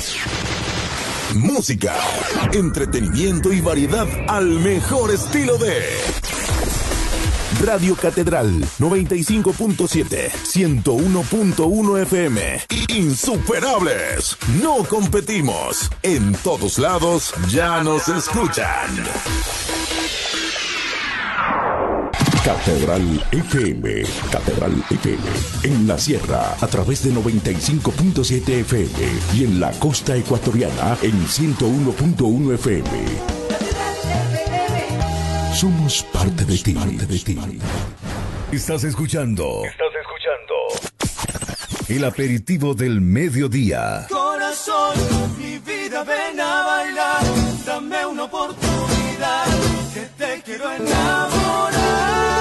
Música, entretenimiento y variedad al mejor estilo de Radio Catedral 95.7, 101.1 FM. Insuperables. No competimos. En todos lados ya nos escuchan. Catedral FM, Catedral FM, en la sierra a través de 95.7 FM y en la costa ecuatoriana en 101.1 FM. Somos parte de ti, Estás escuchando el aperitivo del mediodía. Corazón, mi vida, ven a bailar, dame una oportunidad, que te quiero enamorar.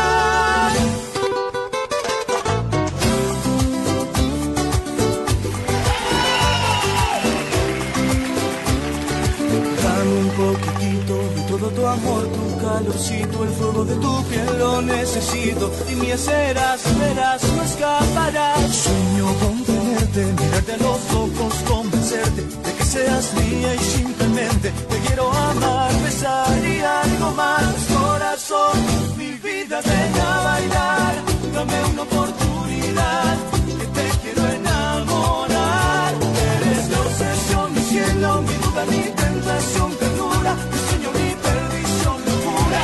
Dame un poquitito de todo tu amor, tu calorcito, el fuego de tu piel lo necesito. Y me serás, verás, no escaparás. Sueño con tenerte, mirarte a los ojos, convencerte de que seas mía y simplemente te quiero amar, besar y algo más. Corazón, mi vida, ven a bailar, dame una oportunidad, que te quiero enamorar. Eres mi obsesión, mi cielo, mi duda, mi tentación, ternura, mi sueño, mi perdición, locura.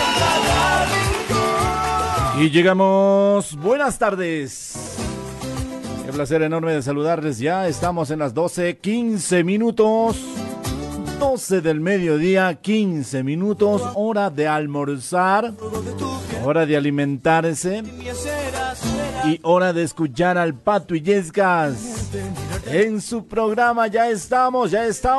Y llegamos, buenas tardes. Qué placer enorme de saludarles. Ya estamos en las 12:15 minutos. 12 del mediodía, 15 minutos. Hora de almorzar. Hora de alimentarse. Y hora de escuchar al Pato Illescas. En su programa ya estamos.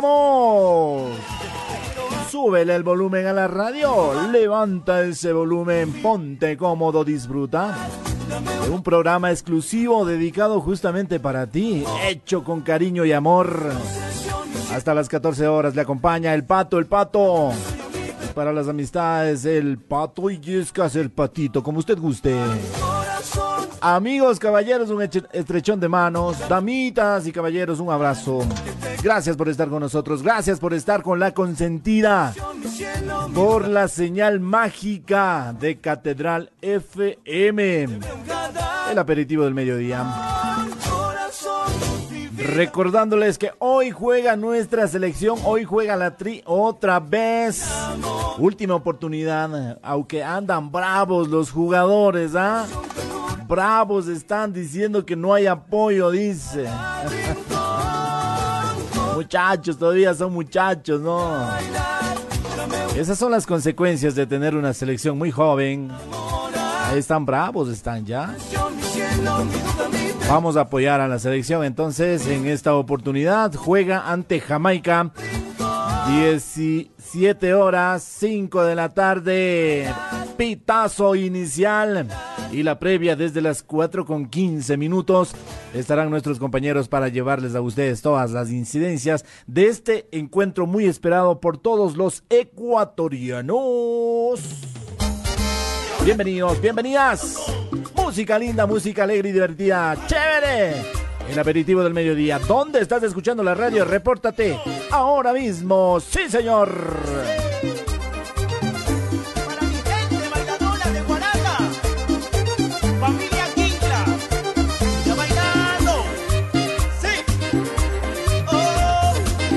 Súbele el volumen a la radio. Levanta ese volumen. Ponte cómodo, disfruta. De un programa exclusivo dedicado justamente para ti, hecho con cariño y amor. Hasta las 14 horas le acompaña el Pato. Para las amistades, el Pato Illescas, el Patito, como usted guste. Amigos, caballeros, un estrechón de manos. Damitas y caballeros, un abrazo. Gracias por estar con nosotros. Gracias por estar con la consentida. Por la señal mágica de Catedral FM. El aperitivo del mediodía. Recordándoles que hoy juega nuestra selección. Hoy juega la Tri otra vez. Última oportunidad. Aunque andan bravos los jugadores, ¿ah? Bravos, están diciendo que no hay apoyo, dice. Muchachos, todavía son muchachos, ¿no? Esas son las consecuencias de tener una selección muy joven. Ahí están bravos, están ya. Vamos a apoyar a la selección. Entonces, en esta oportunidad juega ante Jamaica. 17 horas, 5 de la tarde. Pitazo inicial. Y la previa desde las 4:15 minutos. Estarán nuestros compañeros para llevarles a ustedes todas las incidencias de este encuentro muy esperado por todos los ecuatorianos. Bienvenidos, bienvenidas. Música linda, música alegre y divertida. ¡Chévere! El aperitivo del mediodía. ¿Dónde estás escuchando la radio? Repórtate ahora mismo. ¡Sí, señor! Para mi gente bailadora de Guaraca, familia Quintra, ya bailando. ¡Sí! ¡Oh!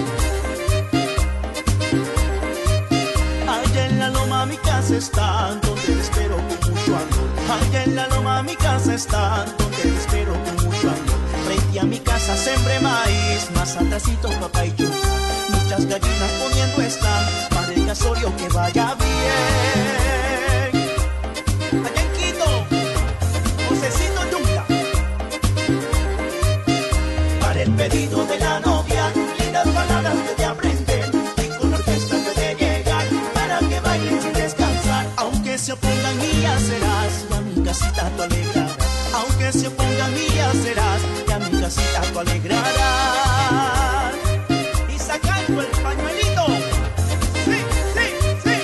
Allá en la loma mi casa está, donde te espero con mucho amor. Allá en la loma mi casa está, donde te espero con mucho amor. Frente a mi casa sembré maíz, más atrasito papá y yuca. Muchas gallinas poniendo están para el casorio que vaya bien. Allá en Quito, Josecito Yunca. Para el pedido de la novia, lindas palabras que te aprenden y con orquesta que te llegan para que bailen sin descansar. Aunque se opongan mía serás, y a mi casita tú alegrarás. Aunque se opongan mía serás, y a mi casita tú alegrarás. Y sacando el pañuelito, sí, sí, sí.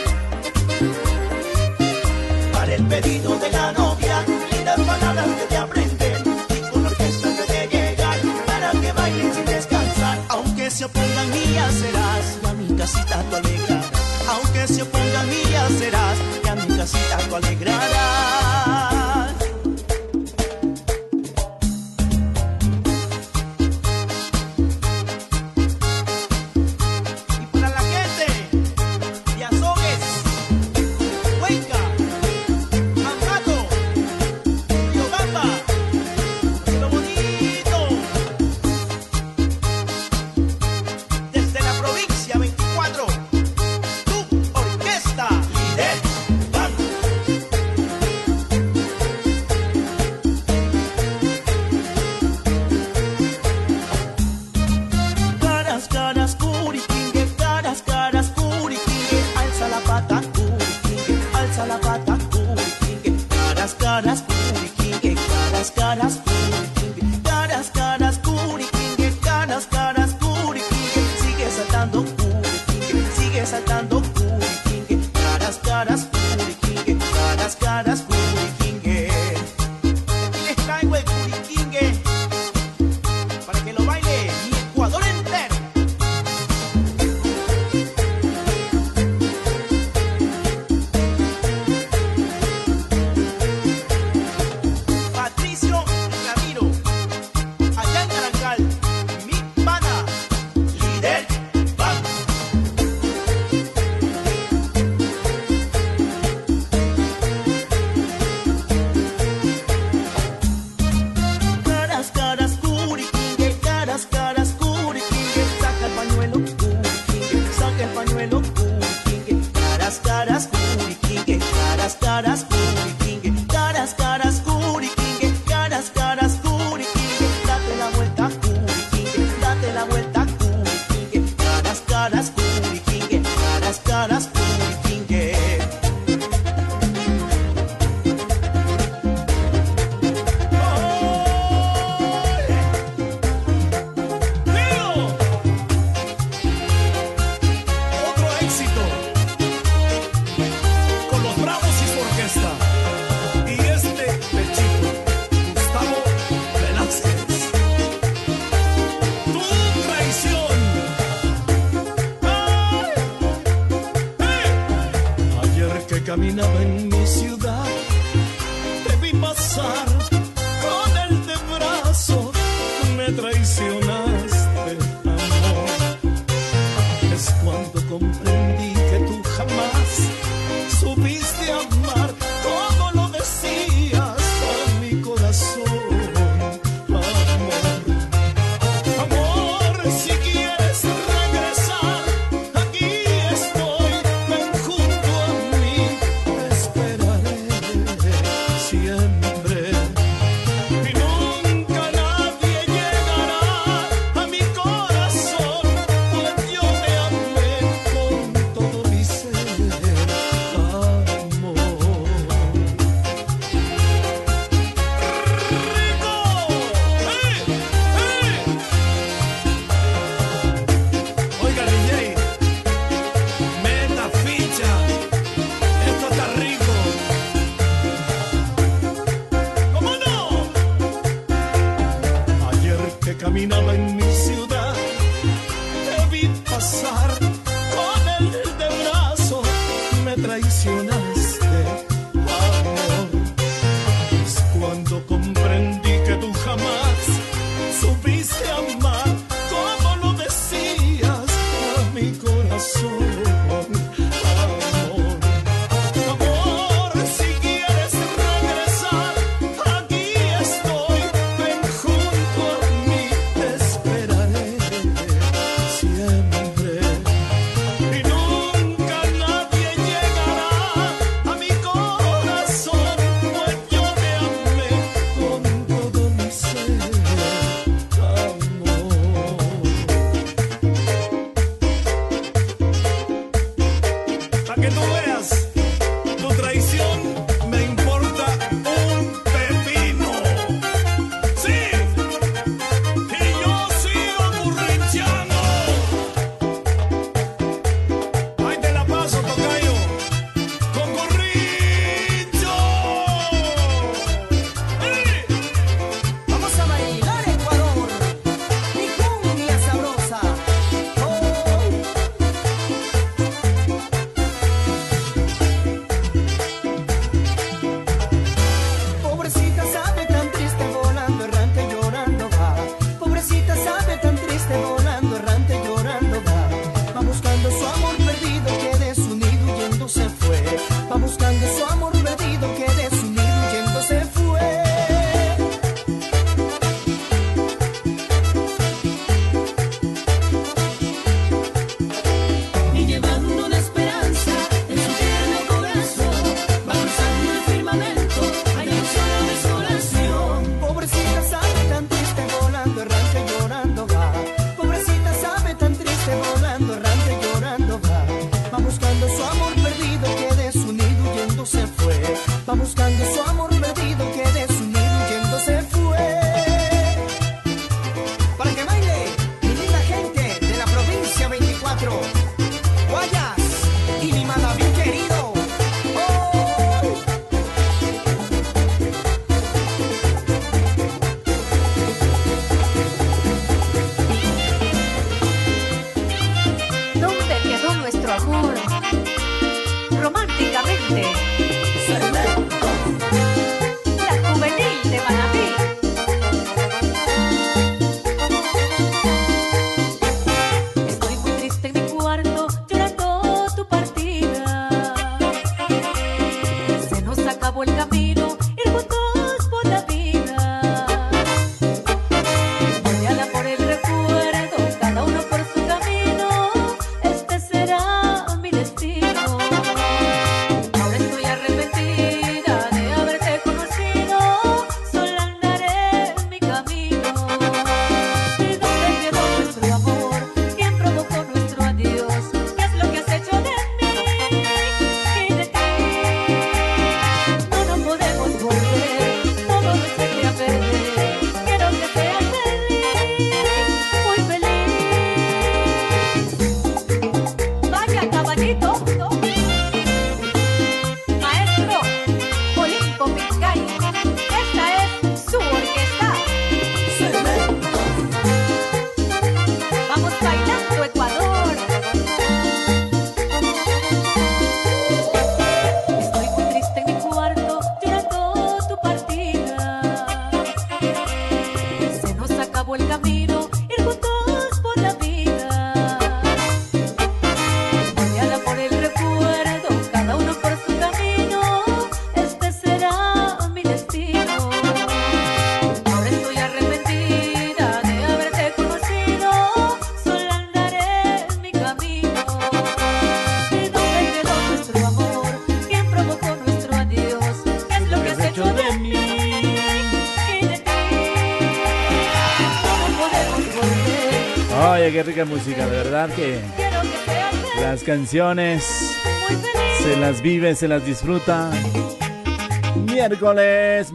Para el pedido de la novia, lindas palabras que te aprenden y con orquesta que te llegan para que bailen sin descansar. Aunque se opongan mías serás, y a mi casita tú alegrarás. Aunque se opongan mías serás, y a mi casita tú alegrarás. Y para la gente de Azogues, Huenca, Ambato, Riobamba, lo bonito. Desde la provincia 24, tu orquesta líder van. Caras, caras, curiquingue, caras, caras, curiquingue, alza la pata, curiquingue, alza la pata, curiquingue, caras, caras, curiquingue, caras, caras, curiquingue, caras, caras, curiquingue, caras, caras, curiquingue, sigue saltando, curiquingue, sigue saltando, curiquingue, caras, caras, curiquingue, caras, caras, curiquingue. Aquí les traigo el curiquingue para que lo baile mi Ecuador entero. Patricio Ramiro, allá en Naranjal, mi pana, líder van. Caras, caras, curiquingue, caras, caras, curiquingue, saca el pañuelo, curiquingue, saca el pañuelo, curiquingue, caras, caras, curiquingue, caras, caras, curiquingue, caras, caras, curiquingue, caras, caras, curiquingue, date la vuelta, curiquingue, date la vuelta, curiquingue, caras, caras, curiquingue, caras, caras, curiquingue. Otro éxito con los Bravos y su orquesta. Y este pechito, Gustavo Velázquez. Tu traición. ¡Ay! ¡Hey! Ayer que caminaba en mi ciudad, te vi pasar con el de brazo, me traicionaste, amor. Es cuando comprendí que tú jamás supiste amar como lo decías a mi corazón, amor. Amor, si quieres regresar, aquí estoy, ven junto a mí, te esperaré siempre. Y nunca nadie llegará a mi corazón, pues yo te amé con todo mi ser, amor. ¡Rico! ¡Hey! ¡Hey! Oiga, DJ, meta ficha, esto está rico. ¿Cómo no? Ayer que caminaba en mi ciudad, te vi pasar con el de brazo, me traicionaste, amor. Es cuando comprendí que tú jamás supiste amar como lo decías a mi corazón, amor. Amor, si quieres regresar, aquí estoy, ven junto a mí, te esperaré siempre. Y nunca nadie llegará a mi corazón, pues yo te amé con todo mi ser, amor. Oye, qué rica música, de verdad que las canciones se las vive, se las disfruta. Miércoles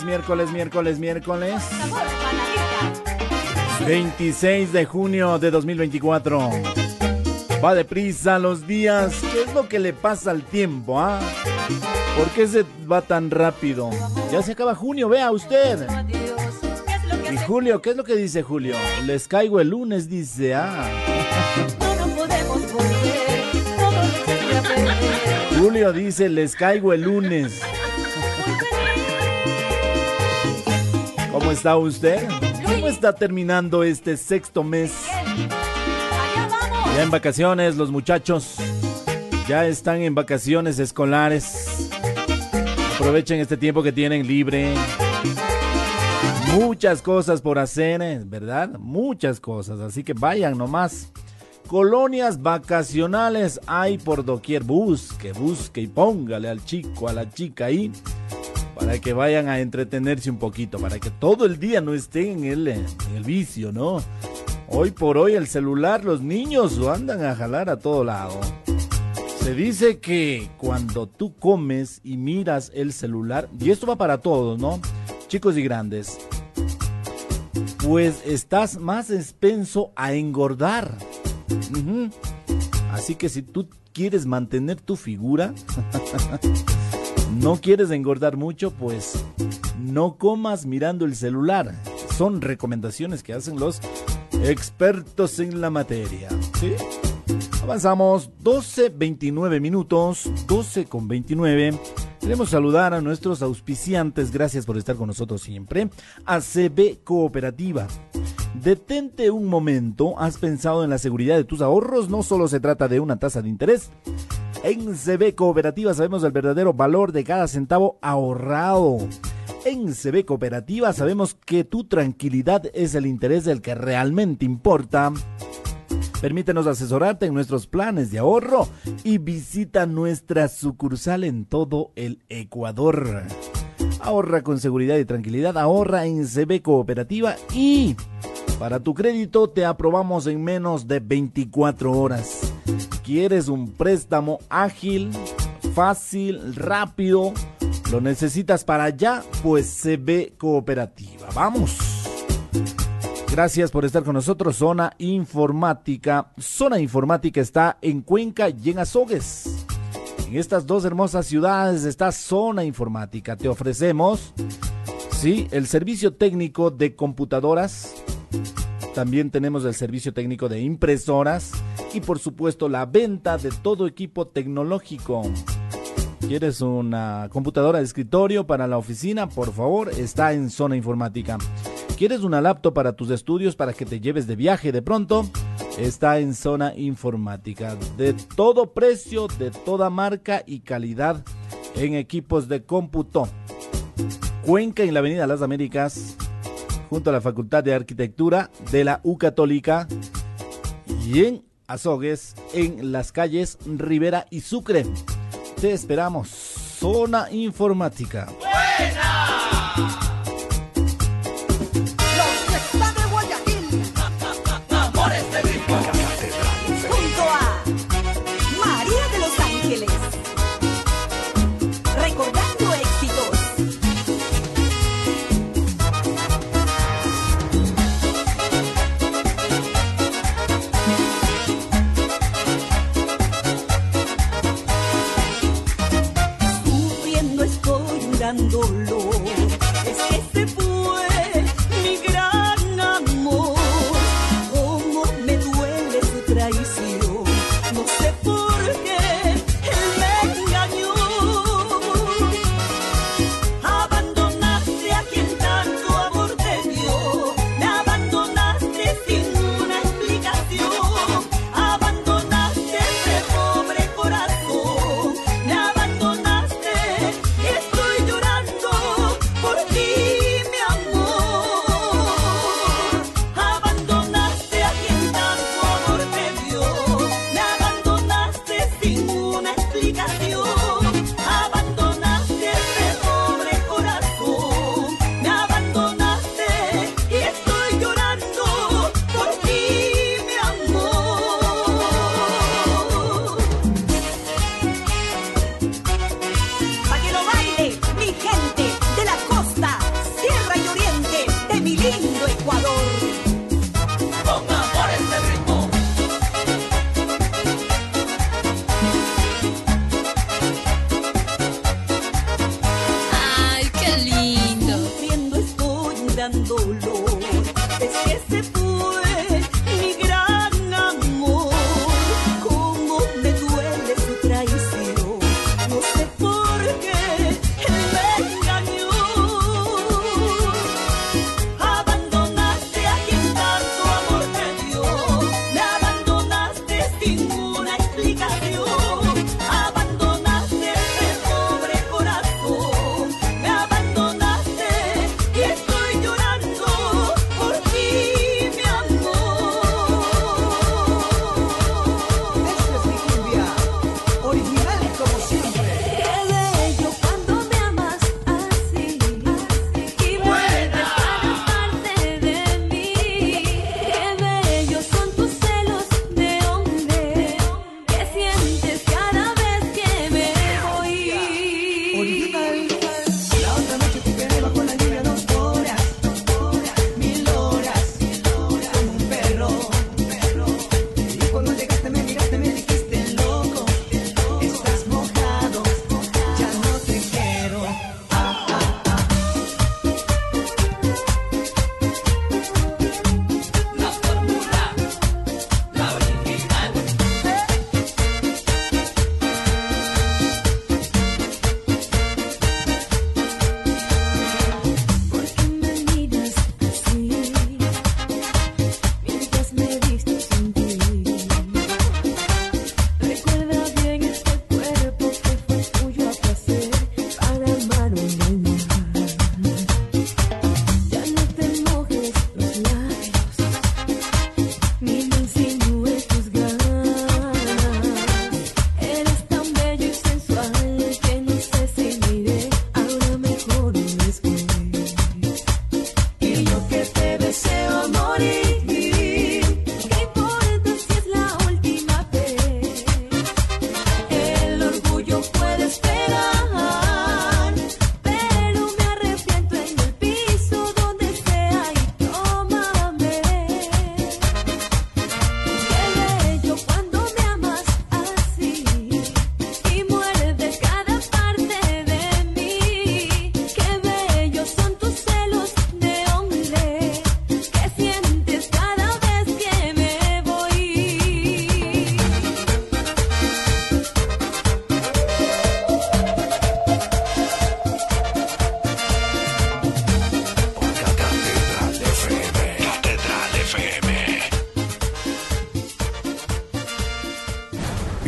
26 de junio de 2024. Va deprisa los días. ¿Qué es lo que le pasa al tiempo, ah? ¿Por qué se va tan rápido? Ya se acaba junio, vea usted. Y Julio, ¿qué es lo que dice Julio? Les caigo el lunes, dice, Julio dice, les caigo el lunes. ¿Cómo está usted? ¿Cómo está terminando este sexto mes? Ya en vacaciones, los muchachos ya están en vacaciones escolares. Aprovechen este tiempo que tienen libre. Muchas cosas por hacer, ¿verdad? Muchas cosas, así que vayan nomás. Colonias vacacionales hay por doquier. Busque y póngale al chico, a la chica ahí, para que vayan a entretenerse un poquito, para que todo el día no estén en el vicio, ¿no? Hoy por hoy el celular, los niños lo andan a jalar a todo lado. Se dice que cuando tú comes y miras el celular, y esto va para todos, ¿no? Chicos y grandes, pues estás más expenso a engordar. Así que si tú quieres mantener tu figura, no quieres engordar mucho, pues no comas mirando el celular. Son recomendaciones que hacen los expertos en la materia, ¿sí? Avanzamos, 12:29 minutos, 12:29. Queremos saludar a nuestros auspiciantes, gracias por estar con nosotros siempre. ACB Cooperativa. Detente un momento, ¿has pensado en la seguridad de tus ahorros? No solo se trata de una tasa de interés. En CB Cooperativa sabemos el verdadero valor de cada centavo ahorrado. En CB Cooperativa sabemos que tu tranquilidad es el interés del que realmente importa. Permítenos asesorarte en nuestros planes de ahorro y visita nuestra sucursal en todo el Ecuador. Ahorra con seguridad y tranquilidad, ahorra en CB Cooperativa y para tu crédito te aprobamos en menos de 24 horas. ¿Quieres un préstamo ágil, fácil, rápido? ¿Lo necesitas para allá? Pues CB Cooperativa. ¡Vamos! Gracias por estar con nosotros. Zona Informática. Zona Informática está en Cuenca y en Azogues. En estas dos hermosas ciudades está Zona Informática. Te ofrecemos, sí, el servicio técnico de computadoras. También tenemos el servicio técnico de impresoras. Y por supuesto la venta de todo equipo tecnológico. ¿Quieres una computadora de escritorio para la oficina? Por favor, está en Zona Informática. ¿Quieres una laptop para tus estudios, para que te lleves de viaje de pronto? Está en Zona Informática. De todo precio, de toda marca y calidad en equipos de cómputo. Cuenca en la Avenida Las Américas, junto a la Facultad de Arquitectura de la U Católica. Y en Azogues, en las calles Rivera y Sucre. Te esperamos. Zona Informática. ¡Buena! Dolor,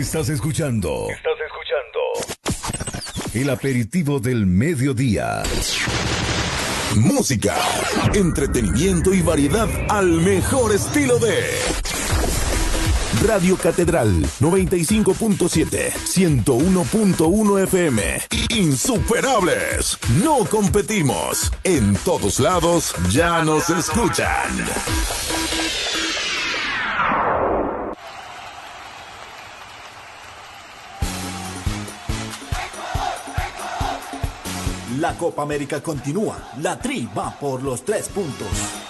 Estás escuchando el aperitivo del mediodía. Música, entretenimiento y variedad al mejor estilo de Radio Catedral 95.7, 101.1 FM. Insuperables. No competimos. En todos lados ya nos escuchan. La Copa América continúa. La Tri va por los 3 puntos.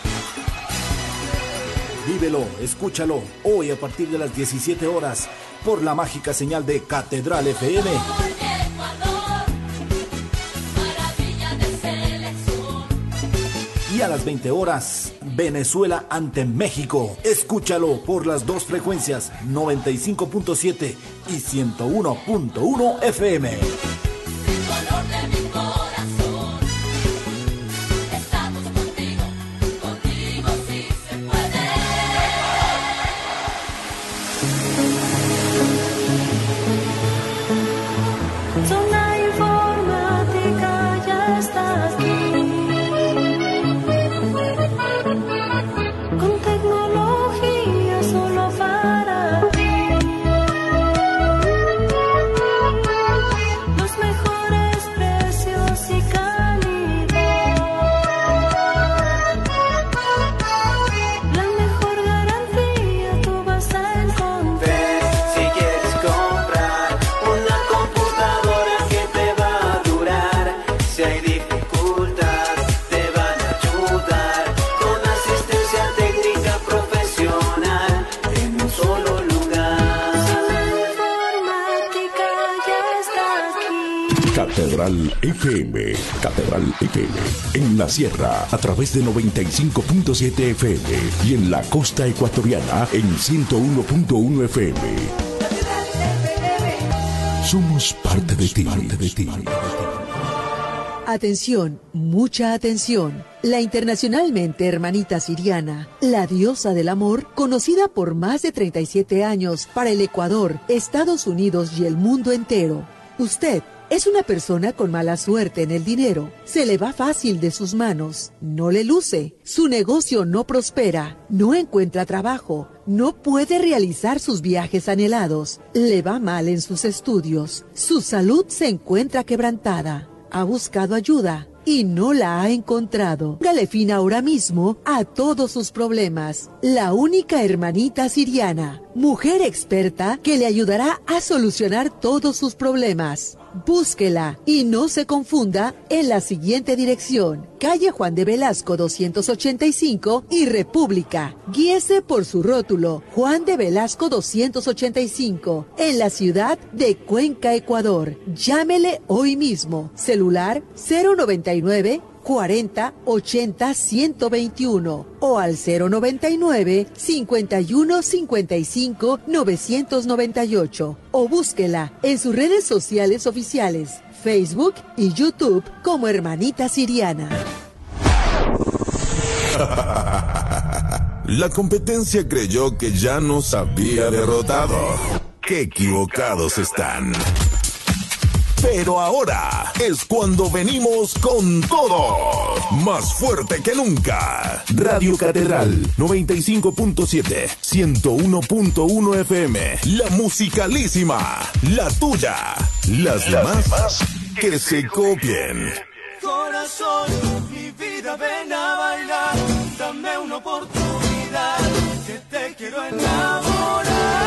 Vívelo, escúchalo, hoy a partir de las 17 horas por la mágica señal de Catedral FM. Y a las 20 horas, Venezuela ante México. Escúchalo por las 2 frecuencias, 95.7 y 101.1 FM. Catedral FM, en la sierra a través de 95.7 FM y en la costa ecuatoriana en 101.1 FM. Somos parte de ti. Atención, mucha atención. La internacionalmente hermanita siriana, la diosa del amor, conocida por más de 37 años para el Ecuador, Estados Unidos y el mundo entero. Usted es una persona con mala suerte en el dinero. Se le va fácil de sus manos. No le luce. Su negocio no prospera. No encuentra trabajo. No puede realizar sus viajes anhelados. Le va mal en sus estudios. Su salud se encuentra quebrantada. Ha buscado ayuda y no la ha encontrado. Póngale fin ahora mismo a todos sus problemas. La única hermanita siriana, mujer experta que le ayudará a solucionar todos sus problemas. Búsquela y no se confunda en la siguiente dirección: calle Juan de Velasco 285 y República. Guíese por su rótulo, Juan de Velasco 285, en la ciudad de Cuenca, Ecuador. Llámele hoy mismo. Celular 099 40 80 121 o al 099 51 55 998 o búsquela en sus redes sociales oficiales, Facebook y YouTube como Hermanita Siriana. La competencia creyó que ya nos había derrotado. ¡Qué equivocados están! Pero ahora es cuando venimos con todo, más fuerte que nunca. Radio Catedral 95.7, 101.1 FM, la musicalísima, la tuya, las demás que se copien. Corazón, mi vida, ven a bailar, dame una oportunidad, que te quiero enamorar.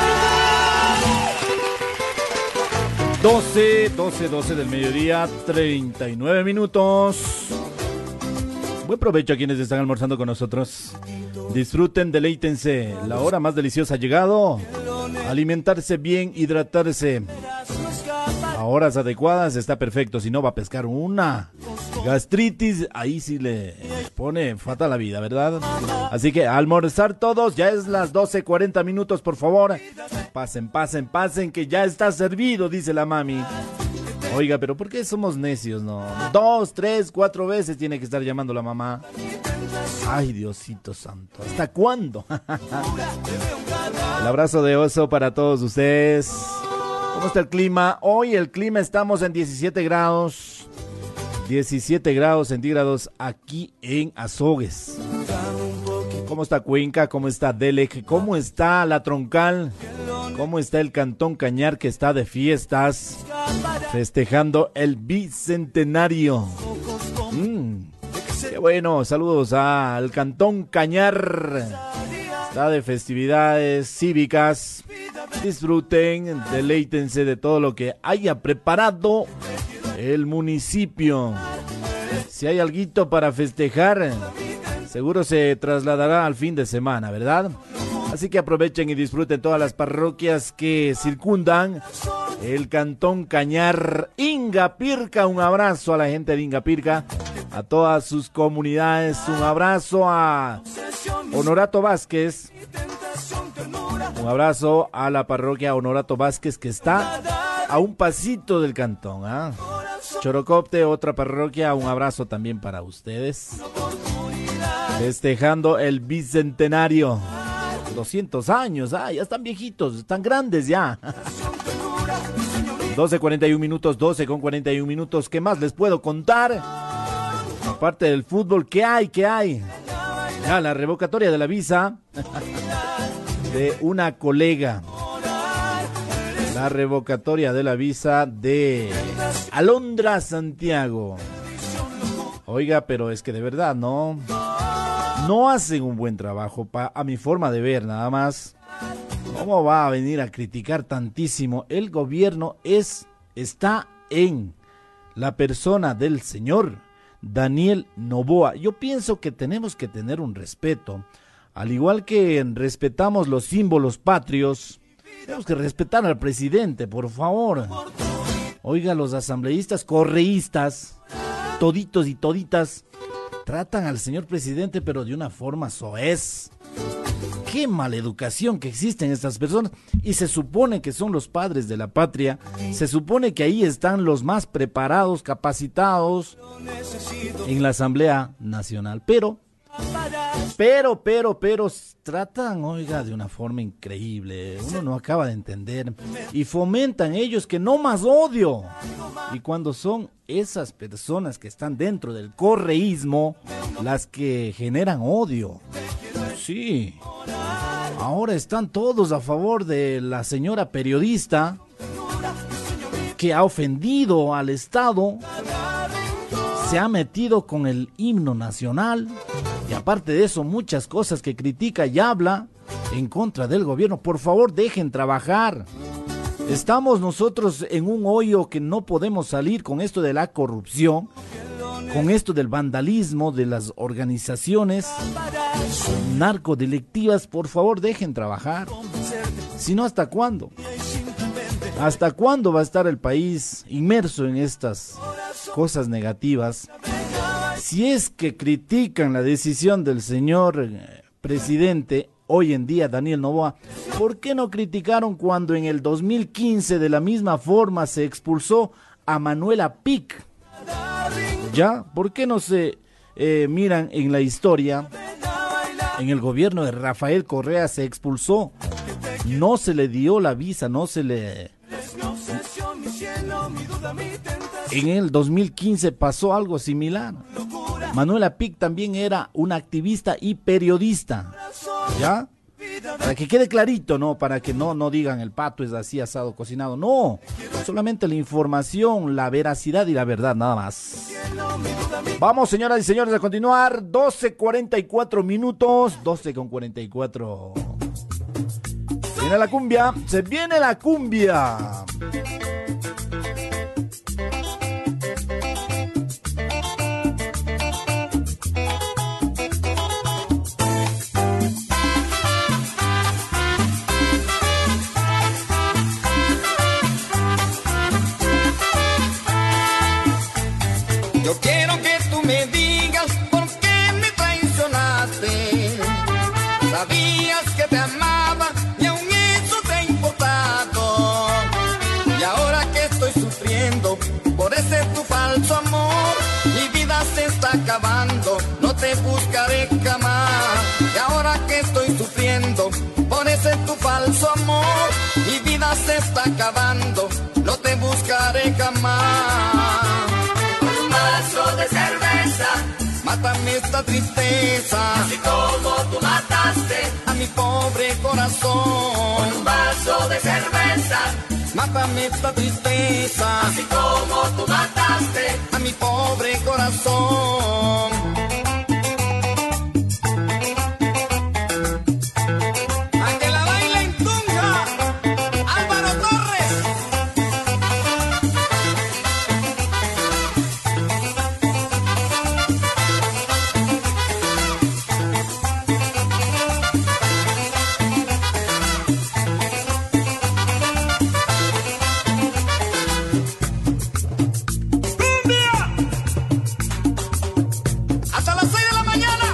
12 del mediodía, 39 minutos. Buen provecho a quienes están almorzando con nosotros. Disfruten, deleítense. La hora más deliciosa ha llegado. Alimentarse bien, hidratarse a horas adecuadas está perfecto. Si no, va a pescar una gastritis. Ahí sí le pone fatal la vida, ¿verdad? Así que a almorzar todos. Ya es las 12:40 minutos, por favor. Pasen, que ya está servido, dice la mami. Oiga, pero ¿por qué somos necios, no? 2, 3, 4 veces tiene que estar llamando la mamá. Ay, Diosito santo, ¿hasta cuándo? El abrazo de oso para todos ustedes. ¿Cómo está el clima? Hoy el clima estamos en 17 grados. 17 grados centígrados aquí en Azogues. ¿Cómo está Cuenca? ¿Cómo está Delec? ¿Cómo está La Troncal? ¿Cómo está el Cantón Cañar, que está de fiestas, festejando el bicentenario? Qué bueno, saludos al Cantón Cañar. Está de festividades cívicas. Disfruten, deleítense de todo lo que haya preparado el municipio. Si hay alguito para festejar, seguro se trasladará al fin de semana, ¿verdad? Así que aprovechen y disfruten todas las parroquias que circundan el Cantón Cañar. Ingapirca, un abrazo a la gente de Ingapirca, a todas sus comunidades, un abrazo a Honorato Vázquez, un abrazo a la parroquia Honorato Vázquez, que está a un pasito del cantón, ¿ah? Chorocopte, otra parroquia, un abrazo también para ustedes, festejando el bicentenario. 200 años, ya están viejitos, están grandes ya. 12:41 minutos, 12:41 minutos. ¿Qué más les puedo contar? Aparte del fútbol, ¿qué hay? Ya, la revocatoria de la visa de una colega. La revocatoria de la visa de Alondra Santiago. Oiga, pero es que de verdad, ¿no? No hacen un buen trabajo, a mi forma de ver, nada más. ¿Cómo va a venir a criticar tantísimo? El gobierno está en la persona del señor Daniel Noboa. Yo pienso que tenemos que tener un respeto. Al igual que respetamos los símbolos patrios, tenemos que respetar al presidente, por favor. Oiga, los asambleístas correístas, toditos y toditas, tratan al señor presidente pero de una forma soez. Qué maleducación que existen estas personas. Y se supone que son los padres de la patria. Se supone que ahí están los más preparados, capacitados en la Asamblea Nacional. Pero tratan, oiga, de una forma increíble. Uno no acaba de entender. Y fomentan ellos que no más odio. Y cuando son esas personas que están dentro del correísmo las que generan odio. Sí. Ahora están todos a favor de la señora periodista que ha ofendido al Estado. Se ha metido con el himno nacional. Y aparte de eso, muchas cosas que critica y habla en contra del gobierno. Por favor, dejen trabajar. Estamos nosotros en un hoyo que no podemos salir con esto de la corrupción, con esto del vandalismo de las organizaciones narcodelictivas. Por favor, dejen trabajar. Si no, ¿hasta cuándo? ¿Hasta cuándo va a estar el país inmerso en estas cosas negativas? Si es que critican la decisión del señor presidente hoy en día, Daniel Noboa, ¿por qué no criticaron cuando en el 2015 de la misma forma se expulsó a Manuela Pic? ¿Ya? ¿Por qué no se miran en la historia? En el gobierno de Rafael Correa se expulsó, no se le dio la visa, no se le... En el 2015 pasó algo similar. Manuela Pic también era una activista y periodista. ¿Ya? Para que quede clarito, ¿no? Para que no digan el pato es así asado cocinado. No, solamente la información, la veracidad y la verdad, nada más. Vamos, señoras y señores, a continuar. 12:44 minutos. 12:44. Viene la cumbia. Se viene la cumbia. Yo quiero que tú me digas por qué me traicionaste. Sabías que te amaba y aún eso te ha importado. Y ahora que estoy sufriendo por ese tu falso amor, mi vida se está acabando, no te buscaré jamás. Y ahora que estoy sufriendo por ese tu falso amor, mi vida se está acabando, no te buscaré jamás. Un vaso de cerveza, mátame esta tristeza, así como tú mataste a mi pobre corazón. un vaso de cerveza, Mátame esta tristeza, así como tú mataste a mi pobre corazón. A que la bailen Tunja, Álvaro Torres. Hasta las 6 de la mañana.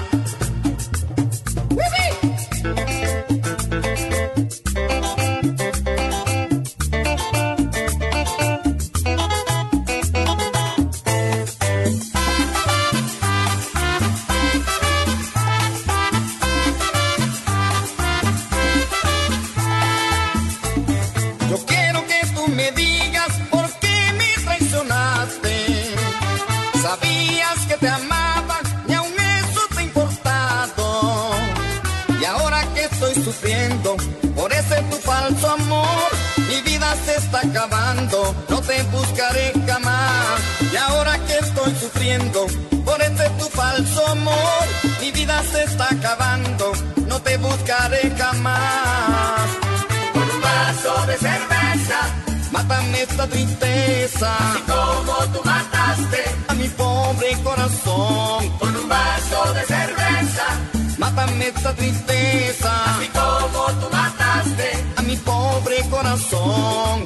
Yo quiero que tú me digas por qué me traicionaste. Sabías que te amaba y aún eso te ha importado. Y ahora que estoy sufriendo por ese tu falso amor, mi vida se está acabando, no te buscaré jamás. Y ahora que estoy sufriendo por ese tu falso amor, mi vida se está acabando, no te buscaré jamás. por un vaso de cerveza, Mátame esta tristeza, así como tú mataste a mi pobre corazón. por un vaso de cerveza, Mátame esta tristeza, así como tú mataste a mi pobre corazón.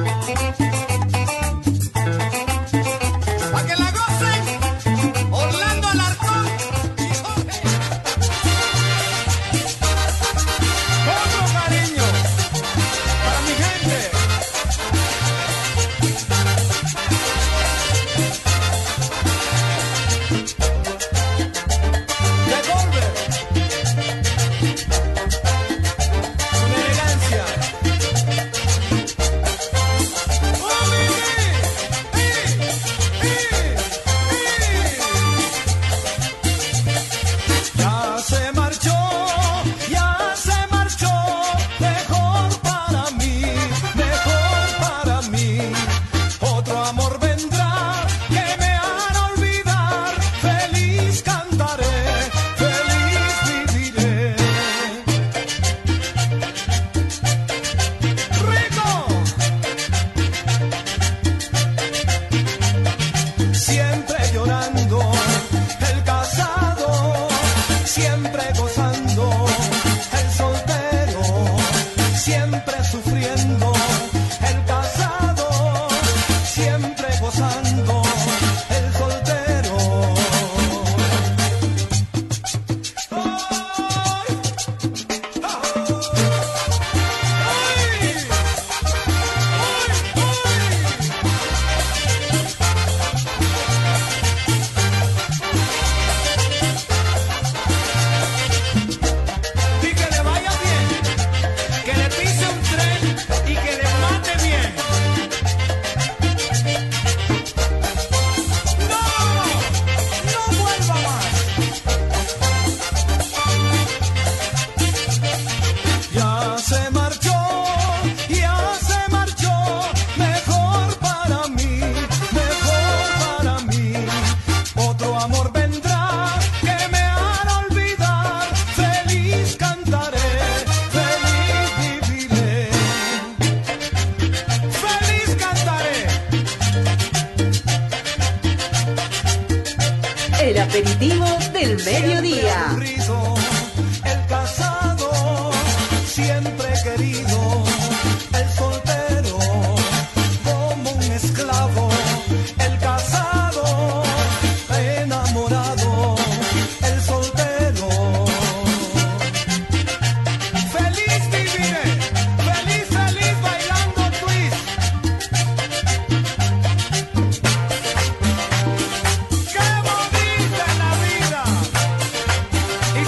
Pa' que la gocen, Orlando Alarcón y Jorge. Otro cariño para mi gente. De Golver, con elegancia. El aperitivo del mediodía. El casado, siempre querido, el soltero, como un esclavo, el casado, enamorado, el soltero. Feliz viviré, feliz, feliz bailando twist. ¡Qué bonita la vida! Y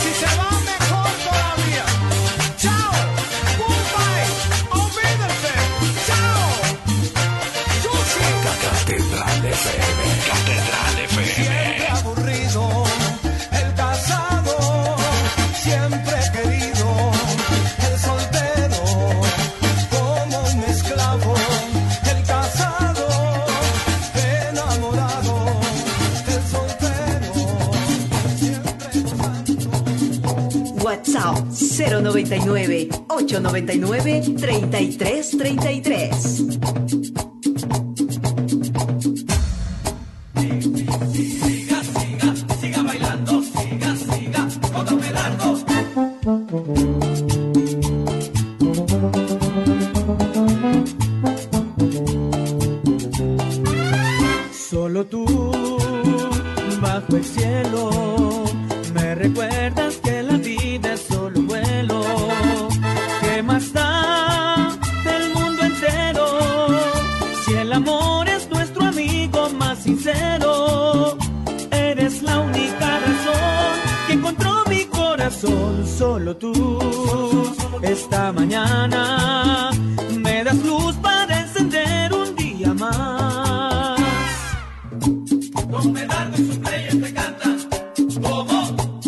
099-899-3333. Siga bailando, siga, otro pedazo. Solo tú, bajo el cielo, me recuerdas que la vida es solo un vuelo. ¿Qué más da el mundo entero si el amor es nuestro amigo más sincero? Eres la única razón que encontró mi corazón. Solo tú, esta mañana me das luz para encender un día más. Don Medardo y sus players te cantan como.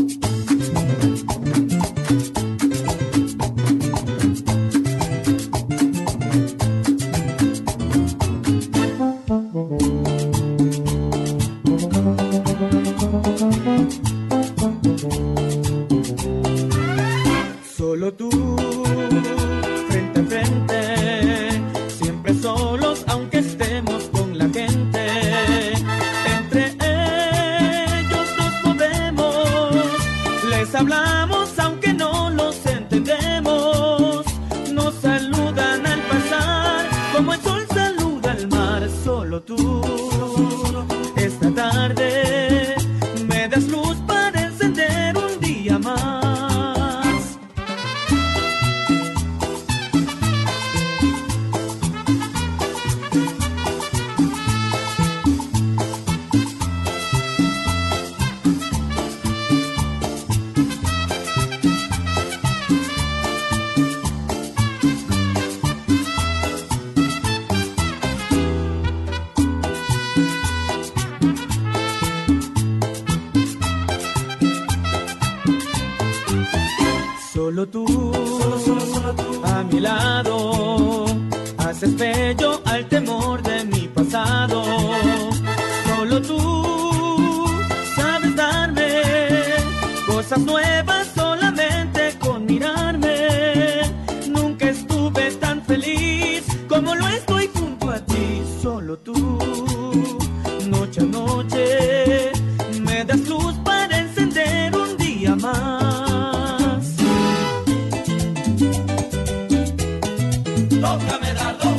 Solo tú, frente a frente, siempre solos aunque estemos con la gente. Entre ellos nos movemos, les hablamos aunque no los entendemos. Nos saludan al pasar como el sol saluda al mar. Solo tú, esta tarde me das luz para encender un día más. Solo tú, a mi lado, haces bello al temor de mi pasado. Solo tú sabes darme cosas nuevas solamente con mirarme. Nunca estuve tan feliz como lo estoy junto a ti. Solo tú, noche a noche, me das luz para encender un día más. Toca Medardo.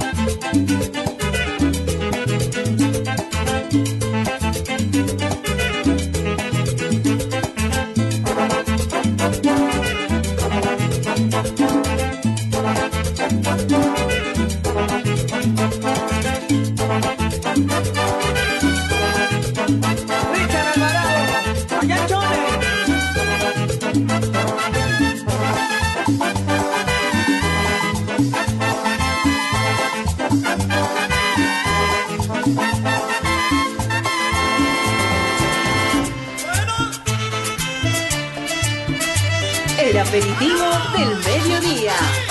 Richard Alvarado, allá Chole. El aperitivo del mediodía.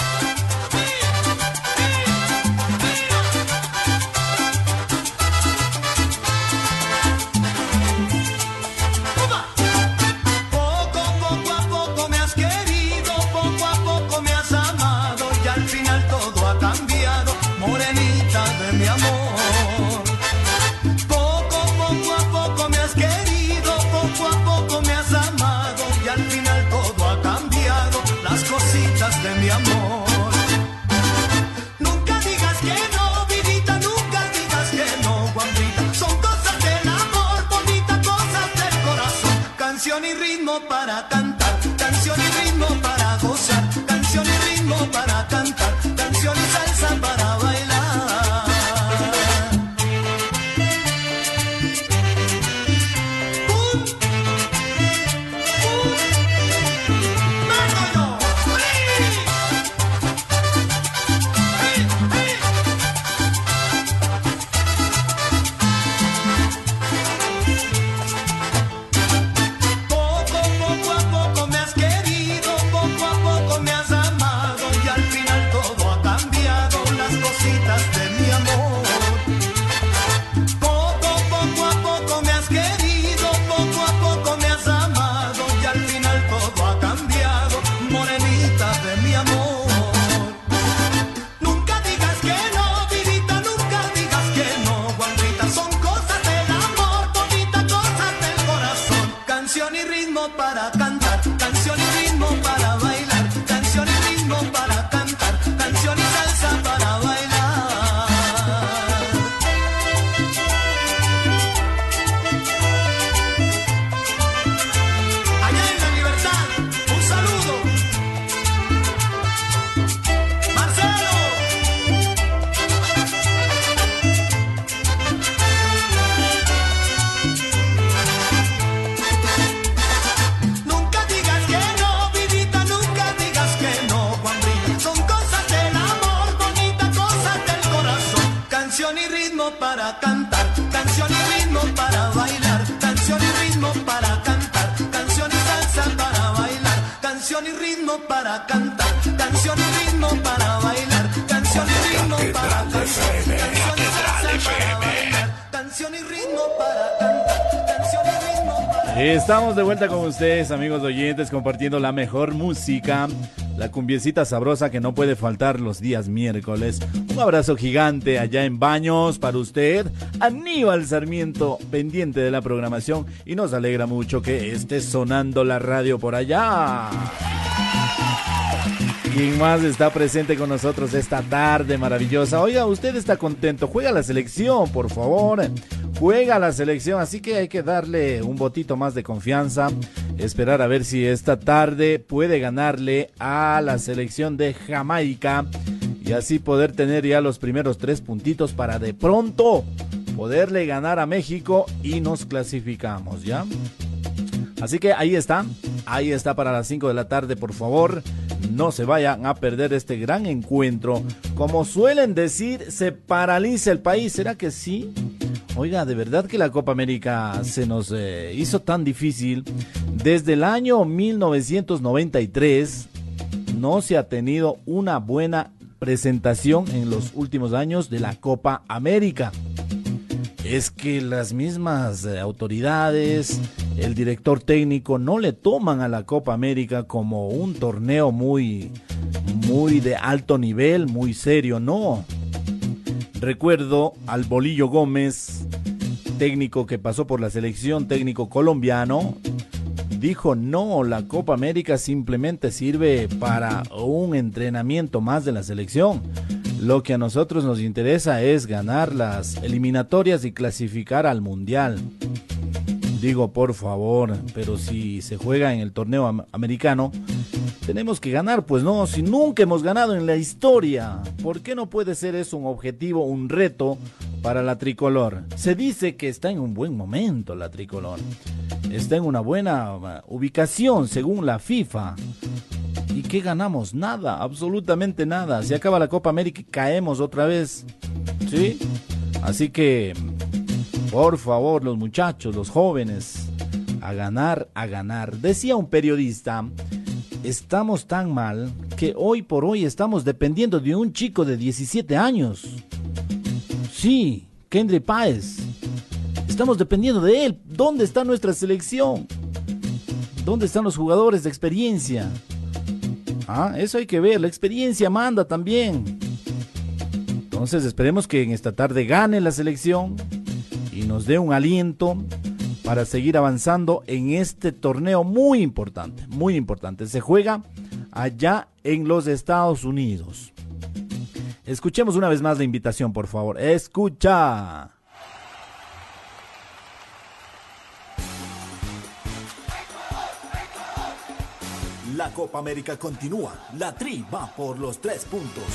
Poco a poco me has querido, poco a poco me has amado y al final todo ha cambiado, morenita de mi amor. Poco a poco me has querido, poco a poco me has amado y al final todo ha cambiado, las cositas de mi amor. Nunca digas que no, vidita, nunca digas que no, guambita, son cosas del amor, bonitas cosas del corazón. Canción y ritmo para cantar, canción y ritmo para gozar, canción y ritmo para cantar, canción para cantar, canción y ritmo para bailar, canción y ritmo para cantar, canción y salsa para bailar, canción y ritmo para cantar, canción y ritmo para bailar, canción y ritmo para cantar, canción y salsa para bailar, canción y ritmo para cantar, canción y ritmo para... Estamos de vuelta con ustedes, amigos oyentes, compartiendo la mejor música, la cumbiecita sabrosa que no puede faltar los días miércoles. Un abrazo gigante allá en Baños para usted, Aníbal Sarmiento, pendiente de la programación, y nos alegra mucho que esté sonando la radio por allá. ¿Quién más está presente con nosotros esta tarde maravillosa? Oiga, usted está contento, juega la selección, por favor. Juega la selección, así que hay que darle un votito más de confianza, esperar a ver si esta tarde puede ganarle a la selección de Jamaica y así poder tener ya los primeros 3 puntitos para de pronto poderle ganar a México y nos clasificamos, ¿ya? Así que ahí está para las 5 de la tarde, por favor, no se vayan a perder este gran encuentro. Como suelen decir, se paraliza el país, ¿será que sí? Oiga, de verdad que la Copa América se nos hizo tan difícil. Desde el año 1993 no se ha tenido una buena presentación en los últimos años de la Copa América. Es que las mismas autoridades, el director técnico no le toman a la Copa América como un torneo muy de alto nivel, muy serio, no. Recuerdo al Bolillo Gómez, técnico que pasó por la selección, técnico colombiano, dijo no, la Copa América simplemente sirve para un entrenamiento más de la selección. Lo que a nosotros nos interesa es ganar las eliminatorias y clasificar al Mundial. Digo, por favor, pero si se juega en el torneo americano, tenemos que ganar, pues no, si nunca hemos ganado en la historia, ¿por qué no puede ser eso un objetivo, un reto para la tricolor? Se dice que está en un buen momento la tricolor, está en una buena ubicación según la FIFA. ¿Y qué ganamos? Nada, absolutamente nada. Se acaba la Copa América y caemos otra vez, ¿sí? Así que, por favor, los muchachos, los jóvenes, a ganar, a ganar. Decía un periodista, estamos tan mal que hoy por hoy estamos dependiendo de un chico de 17 años. Sí, Kendry Páez. Estamos dependiendo de él. ¿Dónde está nuestra selección? ¿Dónde están los jugadores de experiencia? Ah, eso hay que ver, la experiencia manda también. Entonces esperemos que en esta tarde gane la selección y nos dé un aliento para seguir avanzando en este torneo muy importante, muy importante. Se juega allá en los Estados Unidos. Escuchemos una vez más la invitación, por favor. Escucha. La Copa América continúa. La Tri va por los 3 puntos.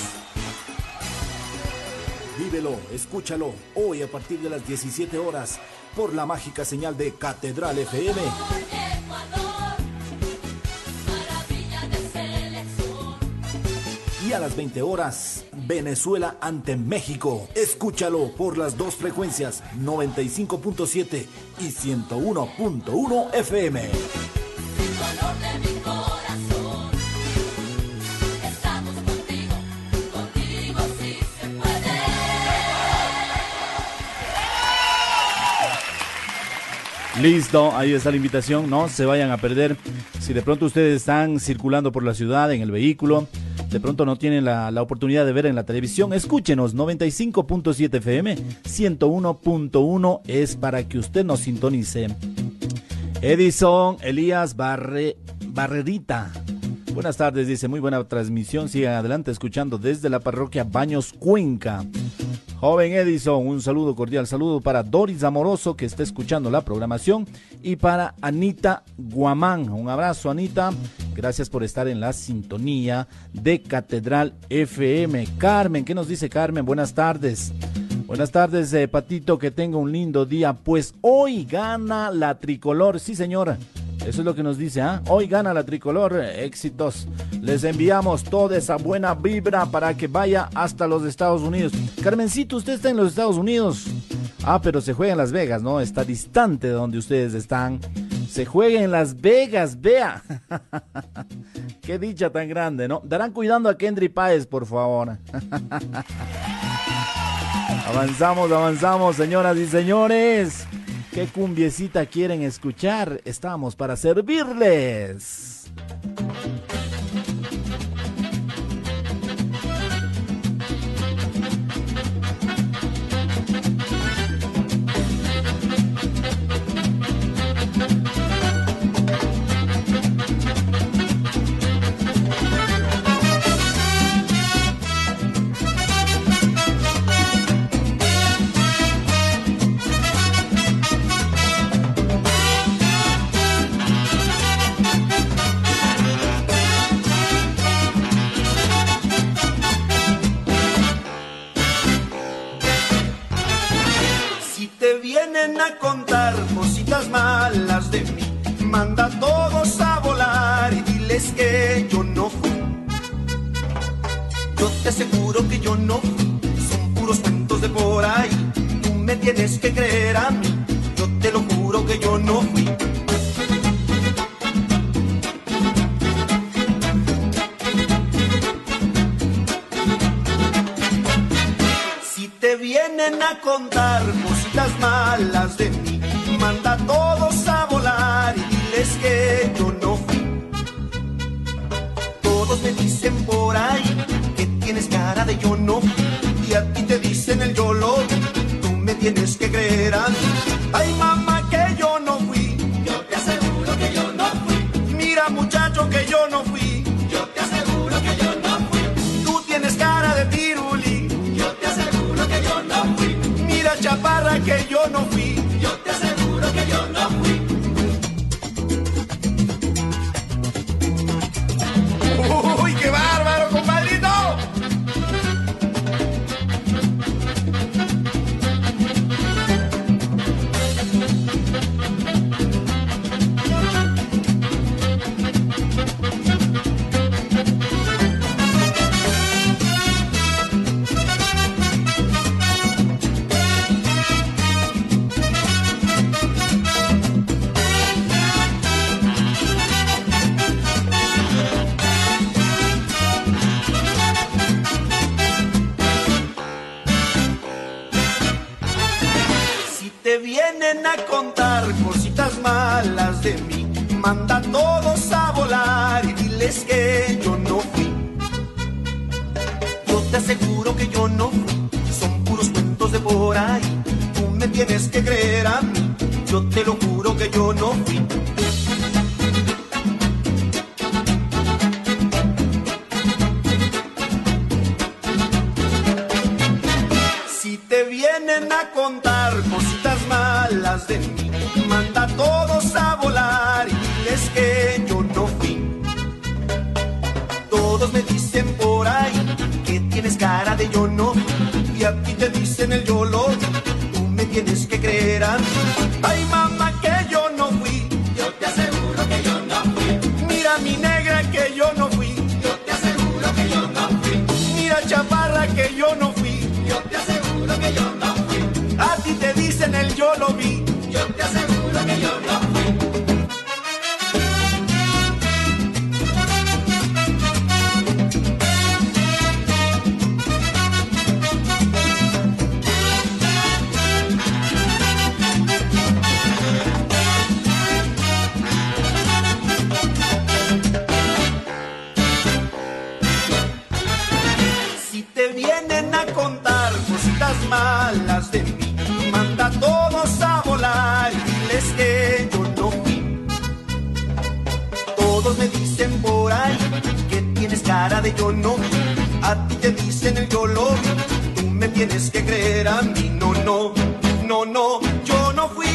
Vívelo, escúchalo, hoy a partir de las 17 horas por la mágica señal de Catedral FM. Y a las 20 horas, Venezuela ante México. Escúchalo por las 2 frecuencias, 95.7 y 101.1 FM. Listo, ahí está la invitación, no se vayan a perder. Si de pronto ustedes están circulando por la ciudad en el vehículo, de pronto no tienen la oportunidad de ver en la televisión, escúchenos, 95.7 FM, 101.1 es para que usted nos sintonice. Edison Elías Barrerita, buenas tardes, dice, muy buena transmisión, sigan adelante escuchando desde la parroquia Baños, Cuenca. Joven Edison, un saludo cordial, saludo para Doris Amoroso que está escuchando la programación y para Anita Guamán, un abrazo Anita, gracias por estar en la sintonía de Catedral FM. Carmen, ¿qué nos dice Carmen? Buenas tardes. Buenas tardes, Patito, que tenga un lindo día, pues hoy gana la tricolor, sí señora, Eso es lo que nos dice, ¿ah? Hoy gana la tricolor, éxitos. Les enviamos toda esa buena vibra para que vaya hasta los Estados Unidos. Carmencito, usted está en los Estados Unidos. Ah, pero se juega en Las Vegas, ¿no? Está distante de donde ustedes están. Se juega en Las Vegas, vea. Qué dicha tan grande, ¿no? Darán cuidando a Kendry Páez, por favor. Avanzamos, señoras y señores. ¿Qué cumbiecita quieren escuchar? Estamos para servirles. A contar cositas malas de mí, manda a todos a volar y diles que yo no fui. Yo te aseguro que yo no fui, son puros cuentos de por ahí. Tú me tienes que creer a mí, yo te lo juro que yo no fui. Si te vienen a contar cositas malas de mí, manda a todos a volar y diles que yo no fui. Todos me dicen por ahí que tienes cara de yo no fui, y a ti te dicen el yo lo vi. Tú me tienes que creer a mí. Ay, mamá, que yo no fui. Yo te aseguro que yo no fui. Mira, muchacho, que yo no fui. Yo te aseguro que yo no fui. Tú tienes cara de pirulí. Yo te aseguro que yo no fui. Mira, chaparra, que yo no fui. Yo te aseguro que yo no fui. ¡Uy, qué bárbaro, compadrito! Vienen a contar cositas malas de mí, manda a todos a volar y diles que yo no fui. Yo te aseguro que yo no fui, son puros cuentos de por ahí. Tú me tienes que creer a mí, yo te lo juro que yo no fui. Si te vienen a contar cositas malas de mí, manda a todos a volar y diles que yo no fui. Todos me dicen por ahí que tienes cara de yo no fui, y a ti te dicen el yo lo vi. Tú me tienes que creer a mí. Ay, mamá, que yo no fui. Yo te aseguro que yo no fui. Mira, mi negra, que yo no fui. Yo te aseguro que yo no fui. Mira, chaparra, que yo no fui. Yo te aseguro que yo no fui. A ti te dicen el yo lo vi. Yo te aseguro que yo no fui. Si te vienen a contar cositas malas de mí, manda a todos a volar y diles que yo no fui. Todos me dicen por ahí que tienes cara de yo no fui, a ti te dicen el yo lo vi. Tú me tienes que creer a mí, no, no, no, no, yo no fui.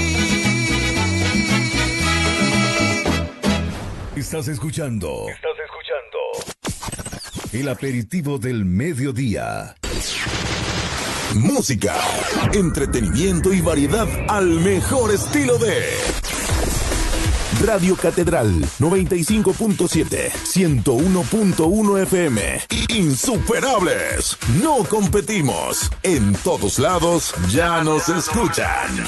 Estás escuchando el aperitivo del mediodía. Música, entretenimiento y variedad al mejor estilo de Radio Catedral 95.7, 101.1 FM. Insuperables. No competimos. En todos lados ya nos escuchan.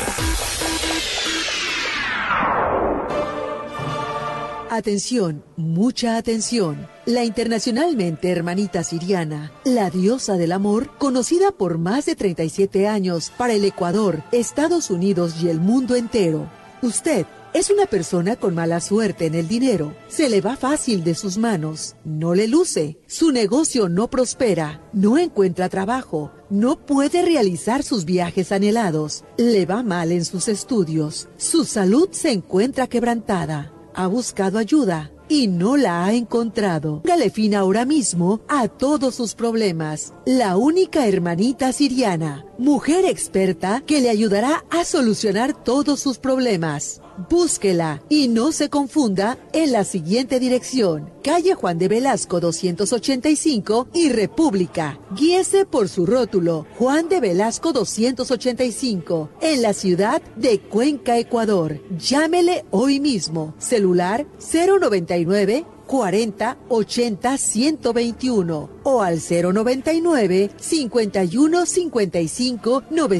Atención, mucha atención. La internacionalmente hermanita siriana, la diosa del amor, conocida por más de 37 años para el Ecuador, Estados Unidos y el mundo entero. Usted es una persona con mala suerte en el dinero. Se le va fácil de sus manos. No le luce. Su negocio no prospera. No encuentra trabajo. No puede realizar sus viajes anhelados. Le va mal en sus estudios. Su salud se encuentra quebrantada. Ha buscado ayuda y no la ha encontrado. Póngale fin ahora mismo a todos sus problemas. La única hermanita siriana, mujer experta que le ayudará a solucionar todos sus problemas. Búsquela y no se confunda en la siguiente dirección: calle Juan de Velasco 285 y República. Guíese por su rótulo: Juan de Velasco 285, en la ciudad de Cuenca, Ecuador. Llámele hoy mismo. Celular 099 40 80 121 o al 099 51 55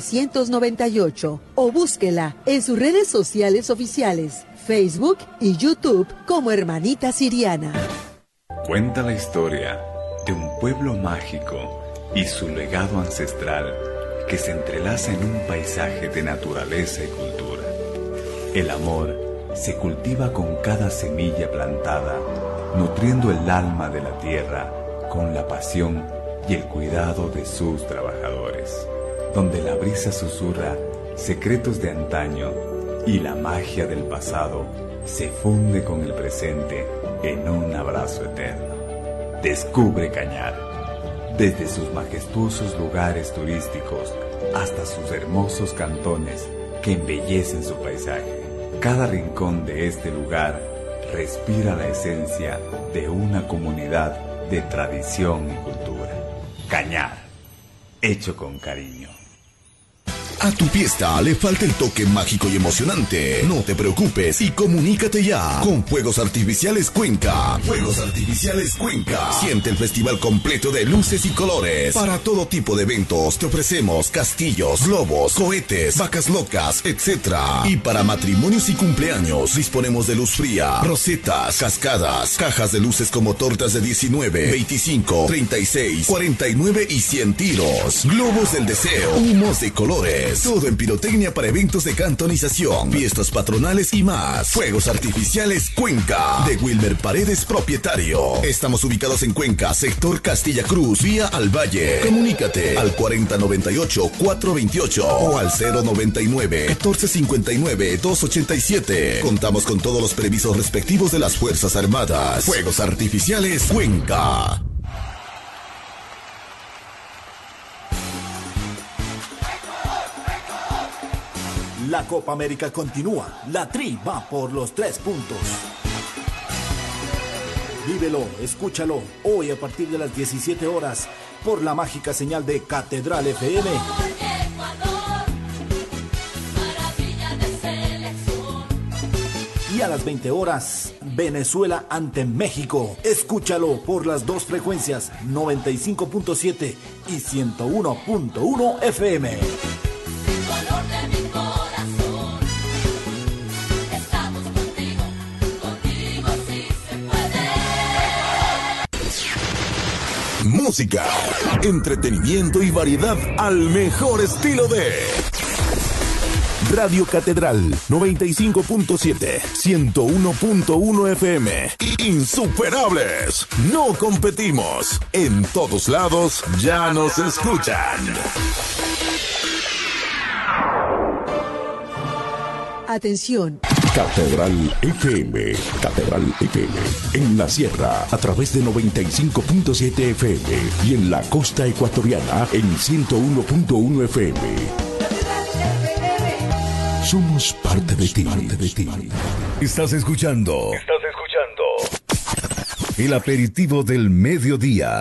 998 o búsquela en sus redes sociales oficiales, Facebook y YouTube como Hermanita Siriana. Cuenta la historia de un pueblo mágico y su legado ancestral que se entrelaza en un paisaje de naturaleza y cultura. El amor se cultiva con cada semilla plantada, nutriendo el alma de la tierra con la pasión y el cuidado de sus trabajadores, donde la brisa susurra secretos de antaño y la magia del pasado se funde con el presente en un abrazo eterno. Descubre Cañar, desde sus majestuosos lugares turísticos hasta sus hermosos cantones que embellecen su paisaje. Cada rincón de este lugar respira la esencia de una comunidad de tradición y cultura. Cañar, hecho con cariño. A tu fiesta le falta el toque mágico y emocionante. No te preocupes y comunícate ya con Fuegos Artificiales Cuenca. Fuegos Artificiales Cuenca. Siente el festival completo de luces y colores. Para todo tipo de eventos te ofrecemos castillos, globos, cohetes, vacas locas, etc. Y para matrimonios y cumpleaños disponemos de luz fría, rosetas, cascadas, cajas de luces como tortas de 19, 25, 36, 49 y 100 tiros. Globos del deseo, humos de colores. Todo en pirotecnia para eventos de cantonización, fiestas patronales y más. Fuegos Artificiales Cuenca, de Wilmer Paredes, propietario. Estamos ubicados en Cuenca, sector Castilla Cruz, vía al Valle. Comunícate al 4098-428 o al 099-1459-287. Contamos con todos los permisos respectivos de las Fuerzas Armadas. Fuegos Artificiales Cuenca. La Copa América continúa. La Tri va por los 3 puntos. Vívelo, escúchalo, hoy a partir de las 17 horas por la mágica señal de Catedral FM. Y a las 20 horas, Venezuela ante México. Escúchalo por las dos frecuencias, 95.7 y 101.1 FM. Música, entretenimiento y variedad al mejor estilo de Radio Catedral 95.7, 101.1 FM. Insuperables. No competimos. En todos lados ya nos escuchan. Atención. Catedral FM, Catedral FM, en la sierra a través de 95.7 FM y en la costa ecuatoriana en 101.1 FM. Somos parte de ti. Estás escuchando el aperitivo del mediodía.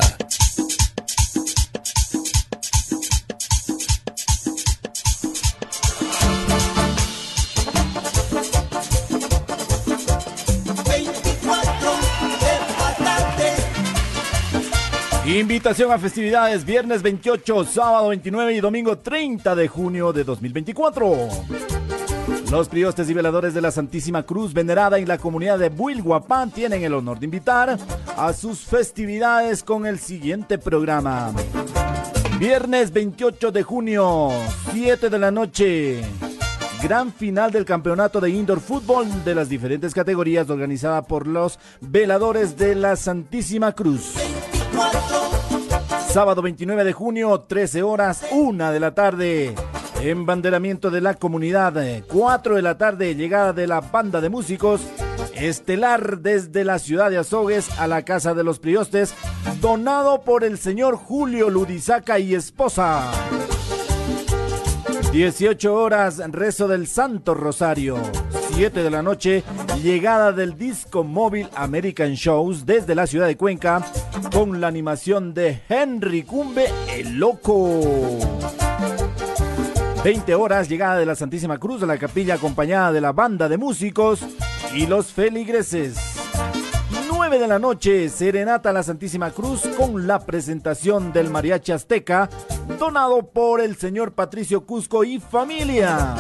Invitación a festividades viernes 28, sábado 29 y domingo 30 de junio de 2024. Los priostes y veladores de la Santísima Cruz venerada en la comunidad de Builguapán tienen el honor de invitar a sus festividades con el siguiente programa. Viernes 28 de junio, 7 de la noche. Gran final del campeonato de indoor fútbol de las diferentes categorías organizada por los veladores de la Santísima Cruz. Sábado 29 de junio, 13 horas, 1 de la tarde. Embanderamiento de la comunidad, 4 de la tarde, llegada de la banda de músicos estelar desde la ciudad de Azogues a la Casa de los Priostes, donado por el señor Julio Ludizaca y esposa. 18 horas, rezo del Santo Rosario. 7 de la noche, llegada del disco móvil American Shows desde la ciudad de Cuenca con la animación de Henry Cumbe, el Loco. 20 horas, llegada de la Santísima Cruz a la capilla acompañada de la banda de músicos y los feligreses. 9 de la noche, serenata a la Santísima Cruz con la presentación del Mariachi Azteca, donado por el señor Patricio Cusco y familia.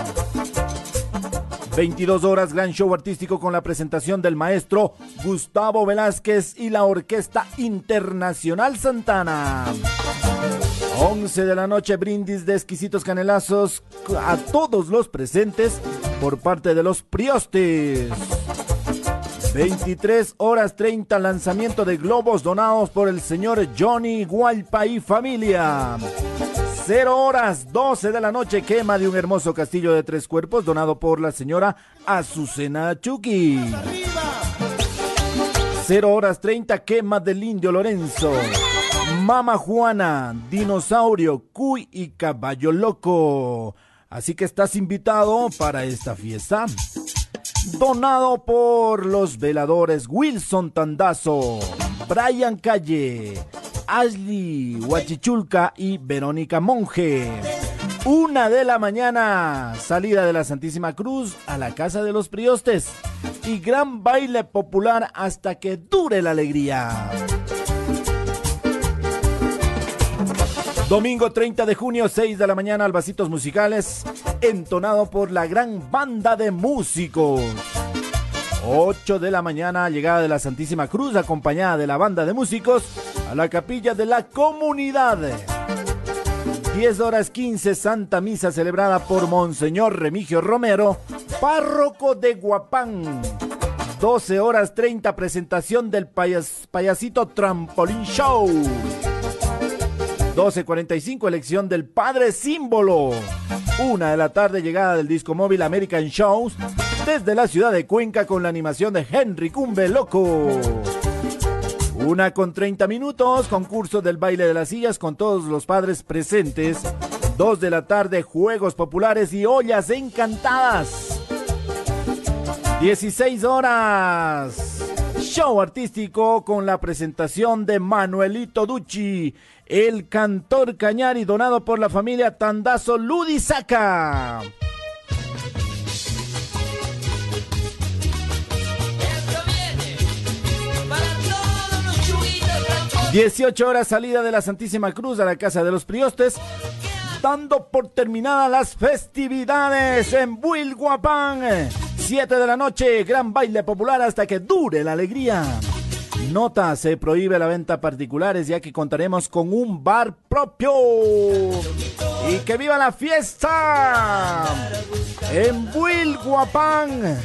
22 horas, gran show artístico con la presentación del maestro Gustavo Velázquez y la Orquesta Internacional Santana. 11 de la noche, brindis de exquisitos canelazos a todos los presentes por parte de los priostes. 23 horas 30, lanzamiento de globos donados por el señor Johnny Gualpa y familia. 0 horas 12 de la noche, quema de un hermoso castillo de 3 cuerpos donado por la señora Azucena Chucky. 0 horas 30, quema del Indio Lorenzo. Mama Juana, dinosaurio, cuy y caballo loco. Así que estás invitado para esta fiesta. Donado por los veladores Wilson Tandazo, Brian Calle, Ashley Huachichulca y Verónica Monge. 1 de la mañana, salida de la Santísima Cruz a la Casa de los Priostes y gran baile popular hasta que dure la alegría. Domingo 30 de junio, 6 de la mañana, Albacitos Musicales, entonado por la gran banda de músicos. 8 de la mañana, llegada de la Santísima Cruz, acompañada de la banda de músicos, a la capilla de la comunidad. 10 horas 15, Santa Misa celebrada por Monseñor Remigio Romero, párroco de Guapán. 12 horas 30, presentación del payasito Trampolín Show. 12:45, elección del Padre Símbolo. 1 de la tarde, llegada del disco móvil American Shows desde la ciudad de Cuenca con la animación de Henry Cumbe Loco. 1:30, concurso del baile de las sillas con todos los padres presentes. 2 de la tarde, juegos populares y ollas encantadas. 16 horas, show artístico con la presentación de Manuelito Ducci, el cantor Cañari, donado por la familia Tandazo Ludizaca. 18 horas, salida de la Santísima Cruz a la Casa de los Priostes, dando por terminadas las festividades en Builguapán. 7 de la noche, gran baile popular hasta que dure la alegría. Nota, se prohíbe la venta a particulares ya que contaremos con un bar propio. ¡Y que viva la fiesta! En Builguapán.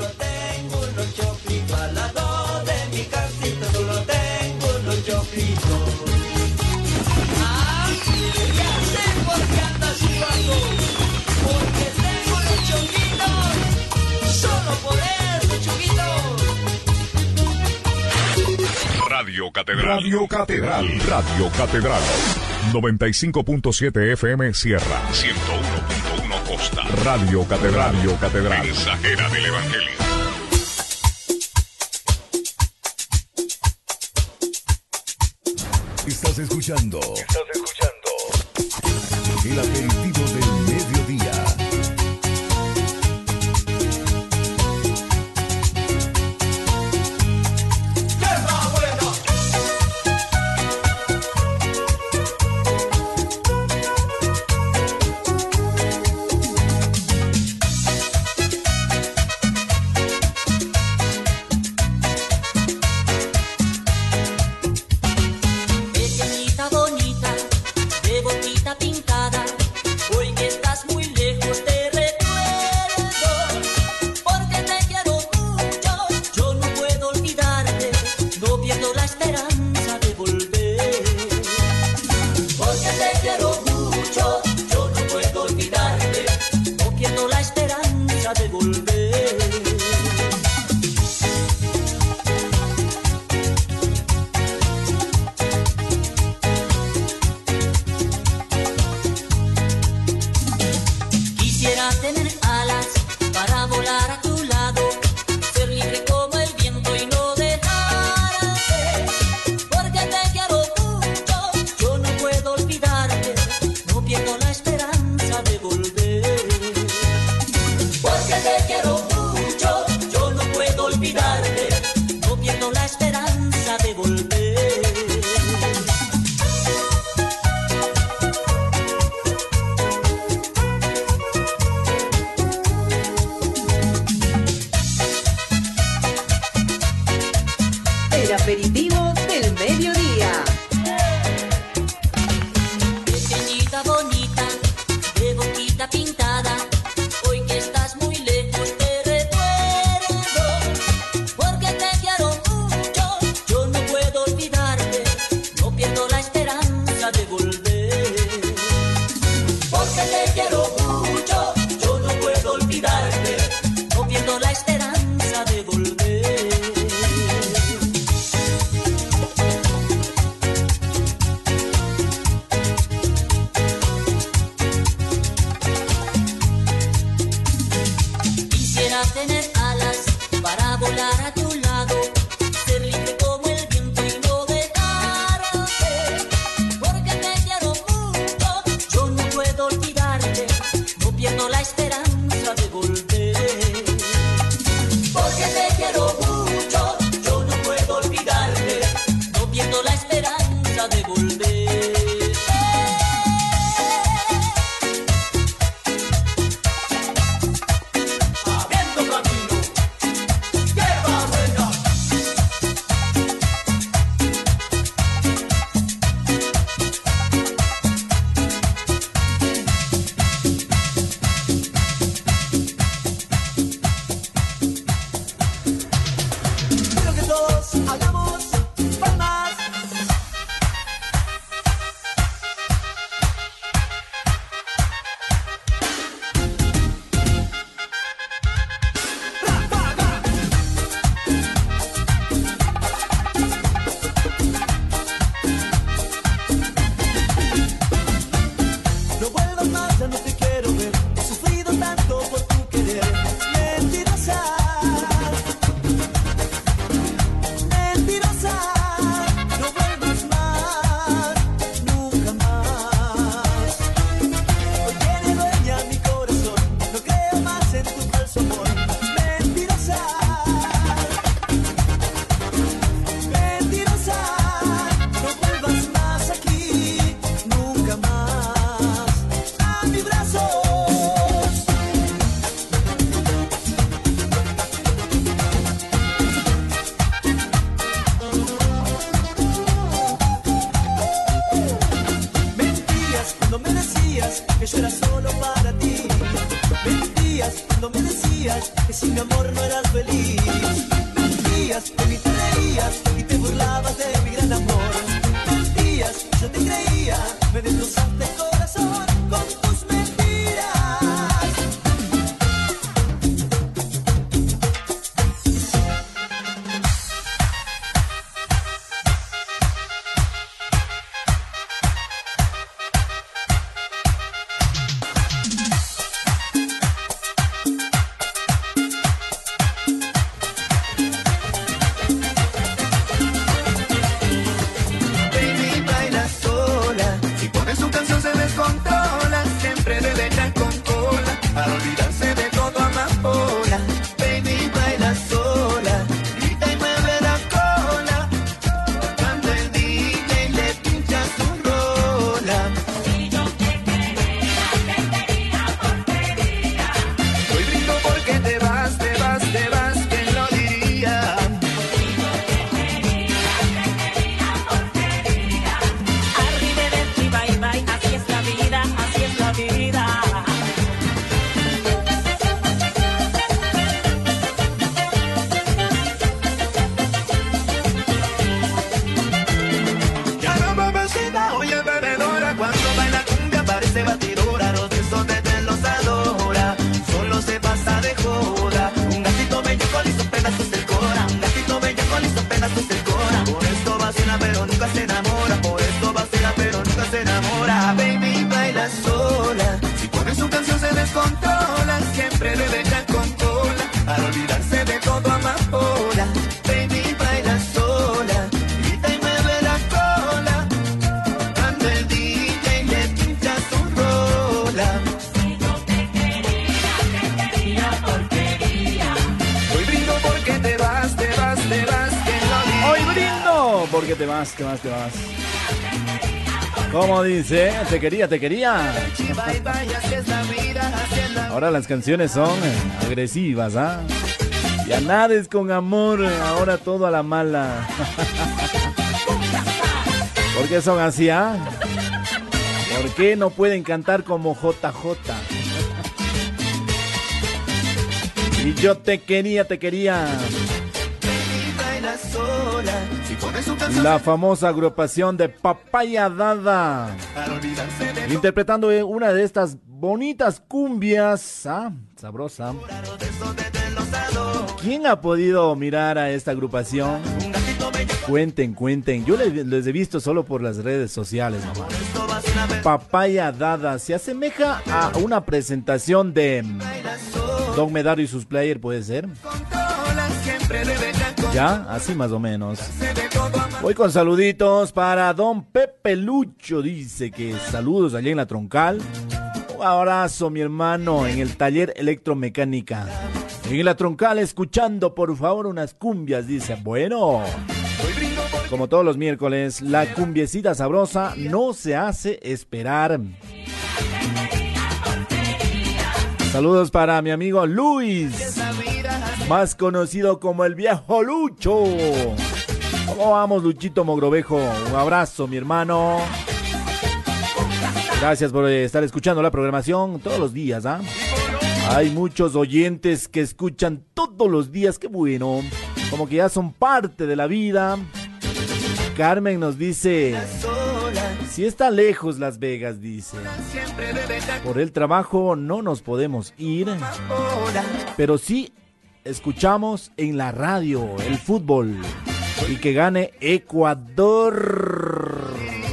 Radio Catedral. Radio Catedral. Radio Catedral. 95.7 FM Sierra. 101.1 Costa. Radio Catedral. Radio Catedral. Mensajera del Evangelio. Estás escuchando. El aperitivo del mediodía. porque te quiero mucho, yo no puedo olvidarte, no pierdo la esperanza de volver. Quisiera tener alas para volar a tu lado, ser libre como el viento y no dejarte, porque te quiero mucho, yo no puedo olvidarte, no pierdo la esperanza de volver. Porque te quiero mucho, yo no puedo olvidarte, no pierdo la esperanza de volver. El aperitivo del mediodía. Pequeñita bonita, de boquita pintada, hoy que estás muy lejos te recuerdo, porque te quiero mucho, yo no puedo olvidarte, no pierdo la esperanza de volver. Porque te quiero mucho, yo no puedo olvidarte, no pierdo la esperanza de volver. Quisiera tener alas para volar a tu lado, ser libre como el viento y no dejarte, porque te quiero mucho, yo no puedo olvidarte, no pierdo la esperanza de volver. Porque te quiero mucho, yo no puedo olvidarte, no pierdo la esperanza de volver. Abriendo camino, hierba buena. Quiero que todos hagamos palmas. No vuelvas más, ya no te quiero ver. He sufrido tanto por tu querer. Mentirosa, mentirosa. No vuelvas más, nunca más. Hoy tiene dueña mi corazón. No creo más en tu falso amor. Mentirosa, mentirosa. No vuelvas más aquí, nunca más. A mis brazos. Mentías cuando me decías que yo era solo para ti. Mentías cuando me decías que sin mi amor no eras feliz. Mentías que ni te reías y te burlabas de mi gran amor. Mentías, yo te creía, me destrozaste el corazón con tus mentiras. Baby, baila sola y pone su canción. qué te vas? ¿Cómo dice? Te quería. Ahora las canciones son agresivas, ¿ah? Ya nada es con amor, ahora todo a la mala. ¿Por qué son así, ah? ¿Por qué no pueden cantar como JJ? Y yo te quería. La famosa agrupación de Papaya Dada, interpretando una de estas bonitas cumbias, sabrosa. ¿Quién ha podido mirar a esta agrupación? Cuenten. Yo les he visto solo por las redes sociales nomás. Papaya Dada se asemeja a una presentación de Don Medario y sus players, ¿puede ser? Ya, así más o menos. Voy con saluditos para Don Pepe Lucho, dice que saludos allá en la Troncal. Un abrazo, mi hermano, en el taller electromecánica. En la Troncal, escuchando por favor unas cumbias, dice. Bueno, como todos los miércoles, la cumbiecita sabrosa no se hace esperar. Saludos para mi amigo Luis, más conocido como el Viejo Lucho. ¿Cómo vamos, Luchito Mogrovejo? Un abrazo, mi hermano. Gracias por estar escuchando la programación todos los días, ¿ah? Hay muchos oyentes que escuchan todos los días, qué bueno. Como que ya son parte de la vida. Carmen nos dice, si está lejos Las Vegas, dice. Por el trabajo no nos podemos ir, pero sí escuchamos en la radio el fútbol. Y que gane Ecuador.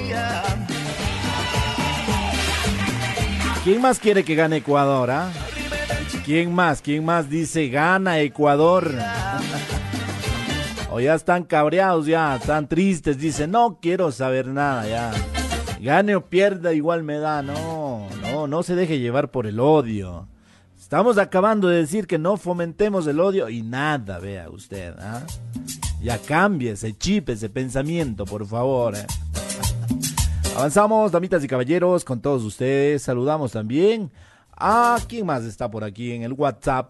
¿Quién más quiere que gane Ecuador, ah? ¿Quién más dice gana Ecuador? O ya están cabreados, ya están tristes, dicen no quiero saber nada ya. Gane o pierda igual me da, no se deje llevar por el odio. Estamos acabando de decir que no fomentemos el odio y nada, vea usted, ¿ah? Ya cambie ese chip, ese pensamiento, por favor. Avanzamos, damitas y caballeros, con todos ustedes. Saludamos también a quién más está por aquí en el WhatsApp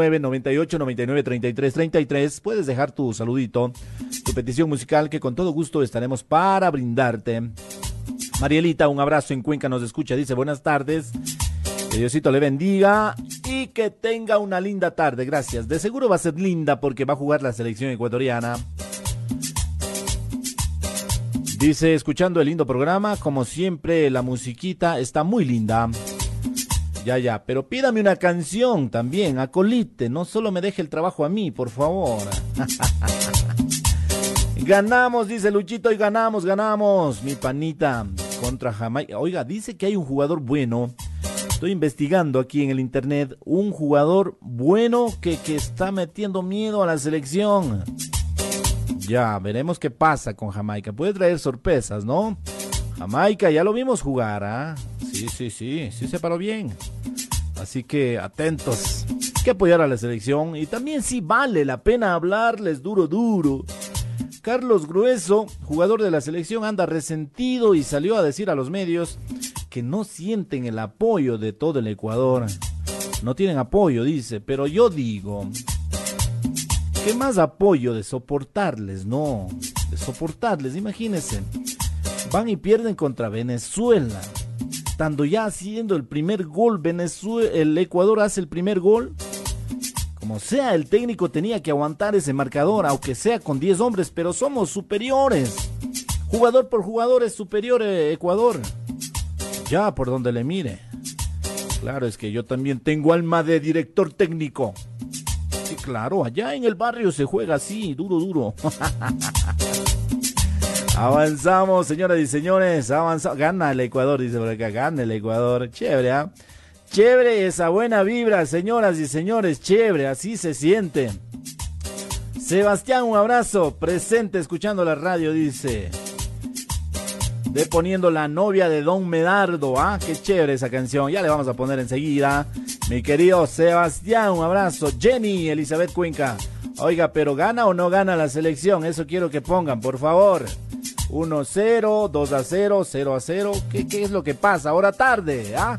0998993333. Puedes dejar tu saludito, tu petición musical, que con todo gusto estaremos para brindarte. Marielita, un abrazo en Cuenca, nos escucha, dice buenas tardes. Que Diosito le bendiga y que tenga una linda tarde. Gracias. De seguro va a ser linda porque va a jugar la selección ecuatoriana. Dice, escuchando el lindo programa, como siempre la musiquita está muy linda. Ya, pero pídame una canción también, acolite, no solo me deje el trabajo a mí, por favor. Ganamos, dice Luchito, y ganamos, mi panita, contra Jamaica. Oiga, dice que hay un jugador bueno. Estoy investigando aquí en el internet un jugador bueno que está metiendo miedo a la selección. Ya, veremos qué pasa con Jamaica. Puede traer sorpresas, ¿no? Jamaica, ya lo vimos jugar, ¿ah? Sí, se paró bien. Así que atentos. Hay que apoyar a la selección y también sí vale la pena hablarles duro. Carlos Grueso, jugador de la selección, anda resentido y salió a decir a los medios que no sienten el apoyo de todo el Ecuador. No tienen apoyo, dice, pero yo digo, ¿qué más apoyo de soportarles? No, de soportarles, imagínense. Van y pierden contra Venezuela. Estando ya haciendo el primer gol, el Ecuador hace el primer gol. Como sea, el técnico tenía que aguantar ese marcador, aunque sea con 10 hombres, pero somos superiores. Jugador por jugador es superior Ecuador. Ya, por donde le mire. Claro, es que yo también tengo alma de director técnico. Sí, claro, allá en el barrio se juega así, duro. Avanzamos, señoras y señores, avanzamos. Gana el Ecuador, dice por acá, gana el Ecuador. Chévere, ¿ah? Chévere esa buena vibra, señoras y señores, chévere, así se siente. Sebastián, un abrazo, presente escuchando la radio, dice. de Poniendo la novia de Don Medardo. Ah, qué chévere esa canción. Ya le vamos a poner enseguida. Mi querido Sebastián, un abrazo. Jenny, Elizabeth Cuenca. Oiga, pero ¿gana o no gana la selección? Eso quiero que pongan, por favor. 1-0, 2-0, 0-0. ¿Qué es lo que pasa? Ahora tarde, ¿ah?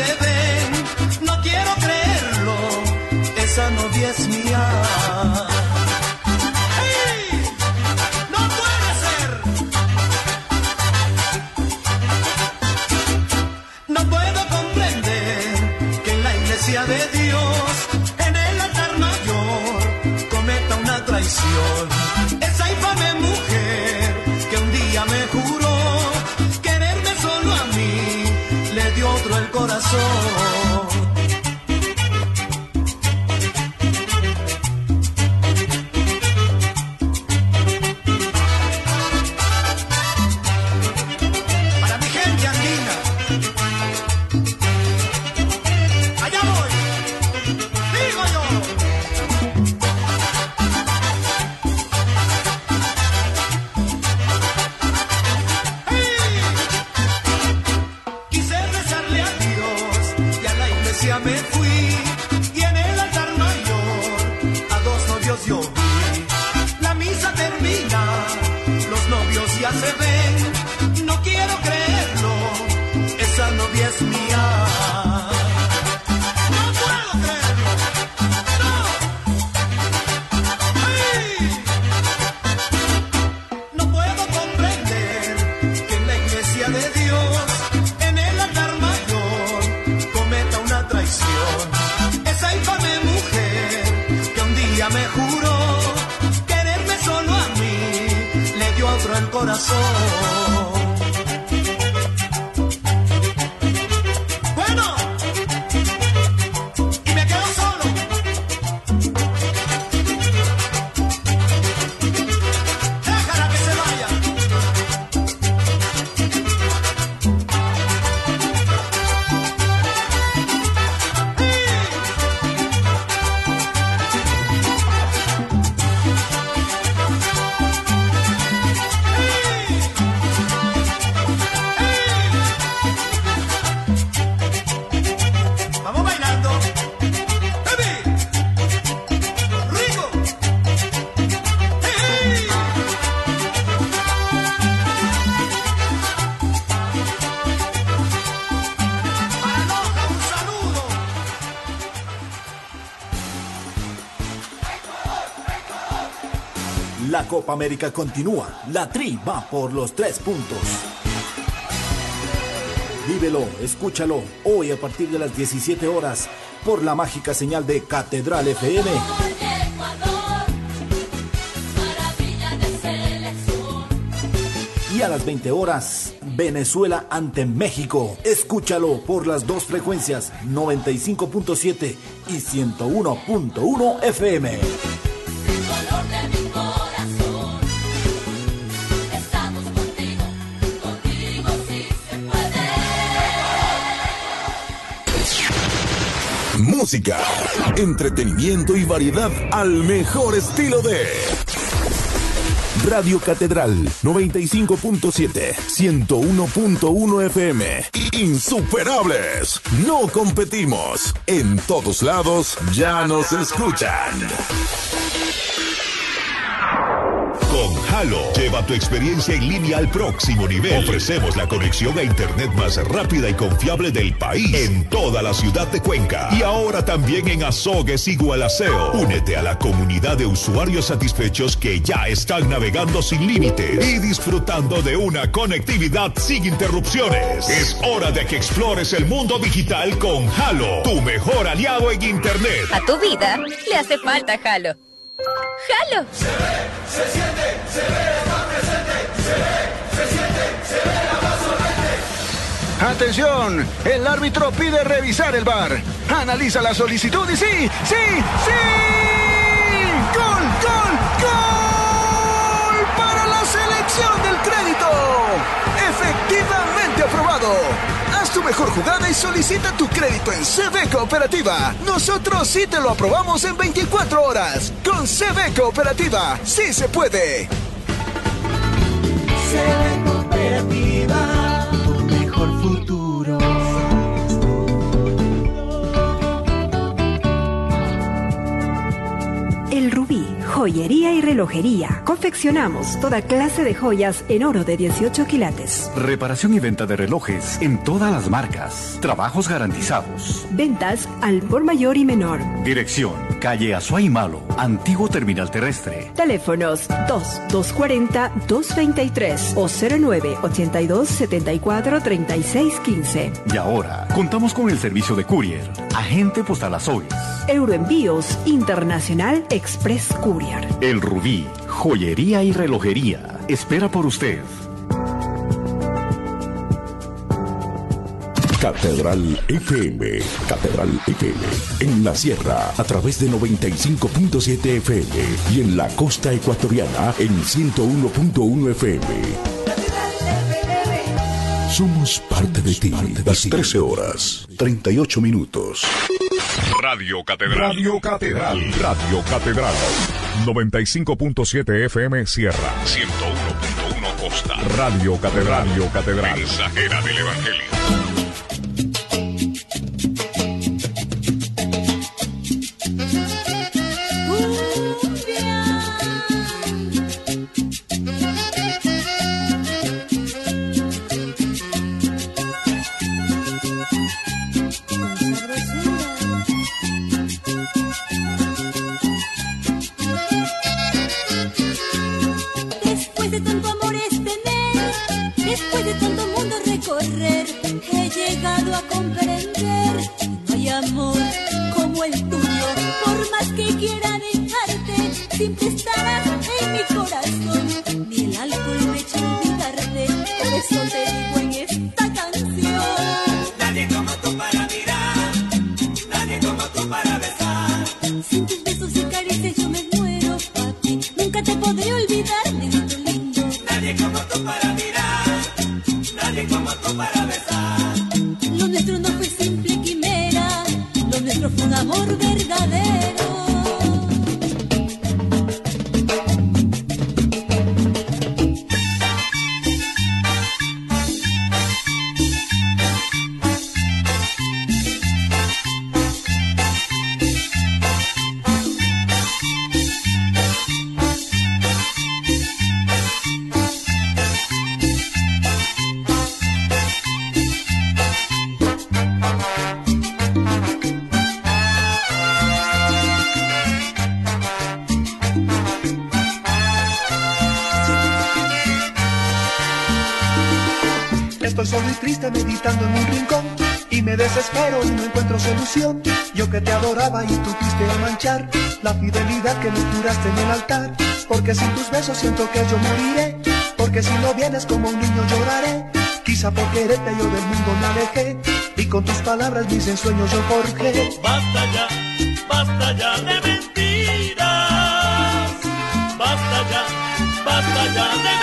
se ven. No quiero creerlo, esa novia es mía. ¡Ey! ¡No puede ser! No puedo comprender que en la iglesia de Dios, en el altar mayor, cometa una traición. Esa infame mujer que un día me juró quererme solo a mí, le dio otro el corazón. Para mi gente andina, allá voy, digo yo. Quise rezarle a Dios y a la iglesia me fui, y en el altar mayor a dos novios yo vi. La misa termina, los novios ya se ven. No quiero creerlo, esa novia es mía. No puedo creerlo, no. ¡Ay! No puedo comprender que en la iglesia de Dios, en el altar mayor, cometa una traición. Esa infame mujer que un día me juró quererme solo a mí, le dio a otro el corazón. Bueno, y me quedo solo. Déjala que se vaya. Vamos bailando. Baby. Rico. Hey. Para Loja, un saludo. La Copa América continúa. La Tri va por los 3 puntos. Vívelo, escúchalo, hoy a partir de las 17 horas por la mágica señal de Catedral FM. Y a las 20 horas, Venezuela ante México. Escúchalo por las dos frecuencias, 95.7 y 101.1 FM. Música, entretenimiento y variedad al mejor estilo de Radio Catedral 95.7, 101.1 FM. Insuperables. No competimos. En todos lados ya nos escuchan. Con Halo, lleva tu experiencia en línea al próximo nivel. Ofrecemos la conexión a internet más rápida y confiable del país en toda la ciudad de Cuenca. Y ahora también en Azogues y Gualaceo. Únete a la comunidad de usuarios satisfechos que ya están navegando sin límites y disfrutando de una conectividad sin interrupciones. Es hora de que explores el mundo digital con Halo, tu mejor aliado en internet. A tu vida le hace falta Halo. ¡Halo! Se ve, se siente, se ve, está presente, se ve, se siente, se ve la más sonante. ¡Atención! El árbitro pide revisar el VAR. Analiza la solicitud y ¡sí! ¡Sí! ¡Sí! ¡Gol! ¡Gol! ¡Gol! ¡Para la selección del crédito! ¡Efectivamente aprobado! Haz tu mejor jugada y solicita tu crédito en CB Cooperativa. Nosotros sí te lo aprobamos en 24 horas. Con CB Cooperativa, sí se puede. CB Cooperativa, tu mejor futuro. El Rubí, Joyería y relojería. Confeccionamos toda clase de joyas en oro de 18 quilates. Reparación y venta de relojes en todas las marcas. Trabajos garantizados. Ventas al por mayor y menor. Dirección: calle Azuay Malo, antiguo terminal terrestre. Teléfonos 2-240-223 o 09-82-74-3615. Y ahora, contamos con el servicio de courier, agente postal Azogues. Euroenvíos Internacional Express Courier. El Rubí, joyería y relojería. Espera por usted. Catedral FM, Catedral FM, en la sierra a través de 95.7 FM y en la costa ecuatoriana en 101.1 FM. Somos parte de ti. Las 13 horas, 38 minutos. Radio Catedral. Radio Catedral. Radio Catedral. 95.7 FM Sierra. 101.1 Costa. Radio Catedral. Radio Catedral. Mensajera del Evangelio. Estoy solo y triste meditando en un rincón y me desespero y no encuentro solución. Yo que te adoraba y tú fuiste a manchar la fidelidad que me juraste en el altar. Porque sin tus besos siento que yo moriré, porque si no vienes como un niño lloraré. Quizá por quererte yo del mundo me alejé y con tus palabras mis ensueños yo forjé. Basta ya de mentiras. Basta ya de mentiras.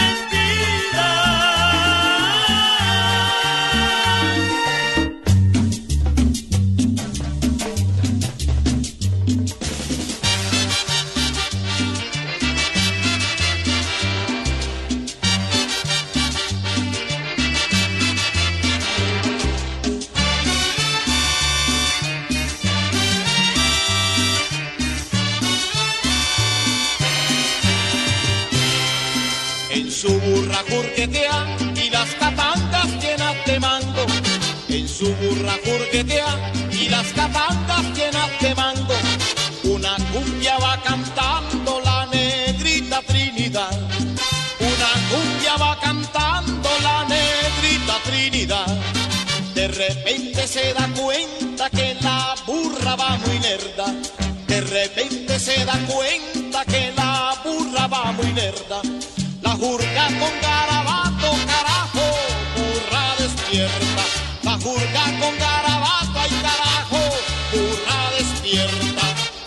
su burra jurquetea y las capangas llenas de mango. En su burra jurquetea y las capangas llenas de mango. Una cumbia va cantando la negrita Trinidad. Una cumbia va cantando la negrita Trinidad. De repente se da cuenta que la burra va muy lerda. De repente se da cuenta que la burra va muy lerda. La jurga con garabato, carajo, burra despierta. La jurga con garabato, ay carajo, burra despierta.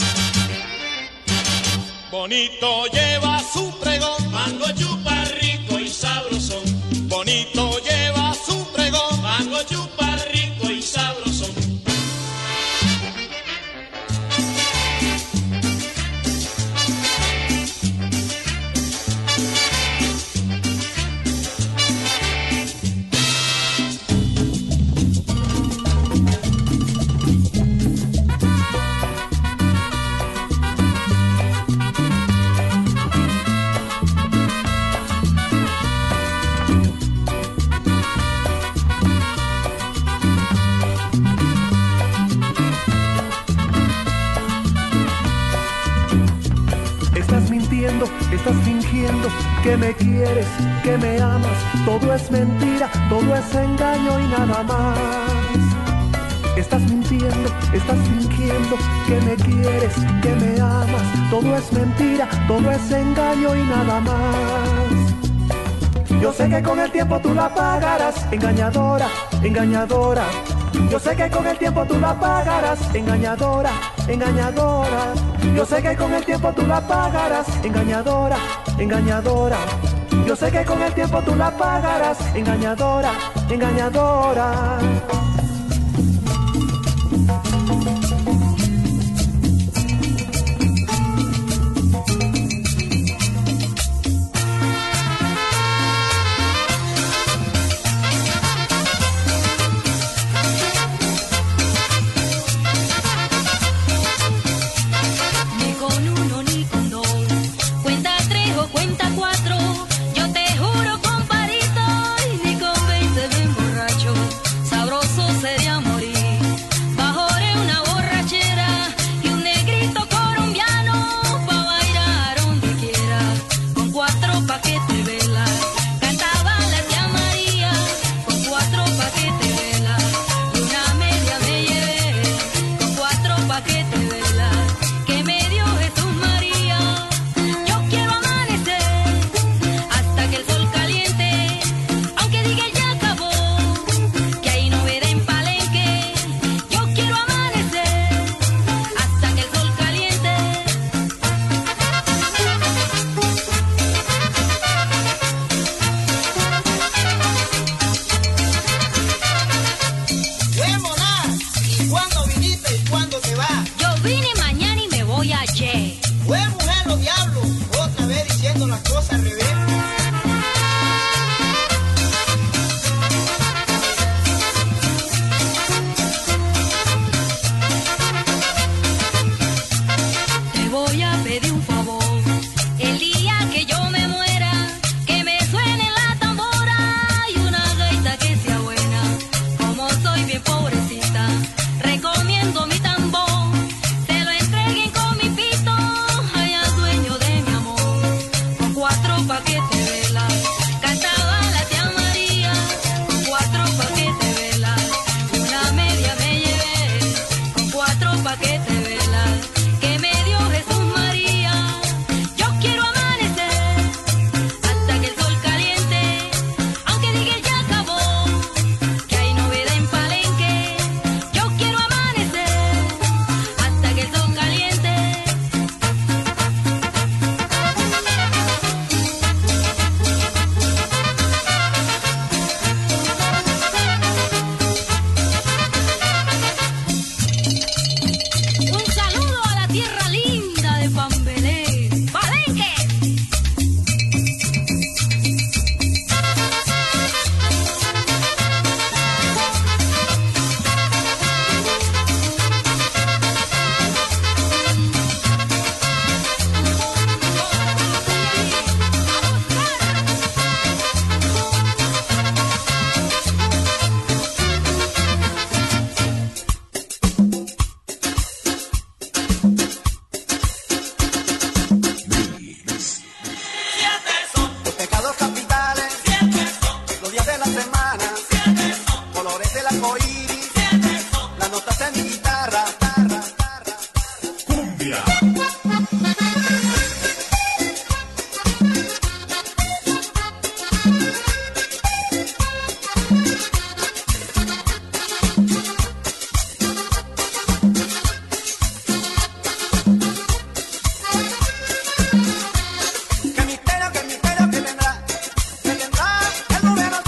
Bonito lleva su pregón, mango chupa rico y sabrosón. Bonito lleva su pregón, mango chupa rico y sabrosón. fingiendo que me quieres, que me amas. Todo es mentira, todo es engaño y nada más. Estás mintiendo, estás fingiendo que me quieres, que me amas. Todo es mentira, todo es engaño y nada más. Yo sé que con el tiempo tú la pagarás, engañadora, engañadora. Yo sé que con el tiempo tú la pagarás, engañadora, engañadora. Yo sé que con el tiempo tú la pagarás, engañadora, engañadora. Yo sé que con el tiempo tú la pagarás, engañadora, engañadora.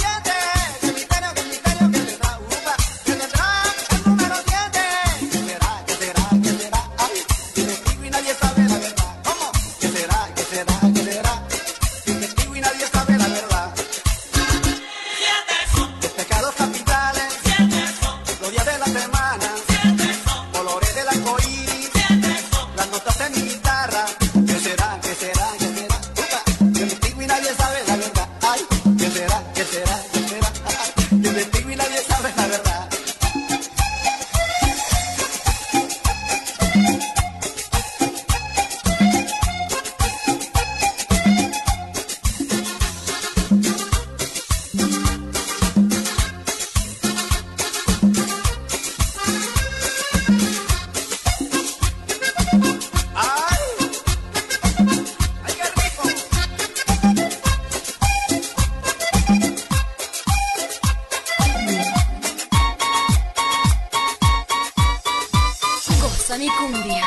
Que tendrá el número 7. Goza mi cumbia.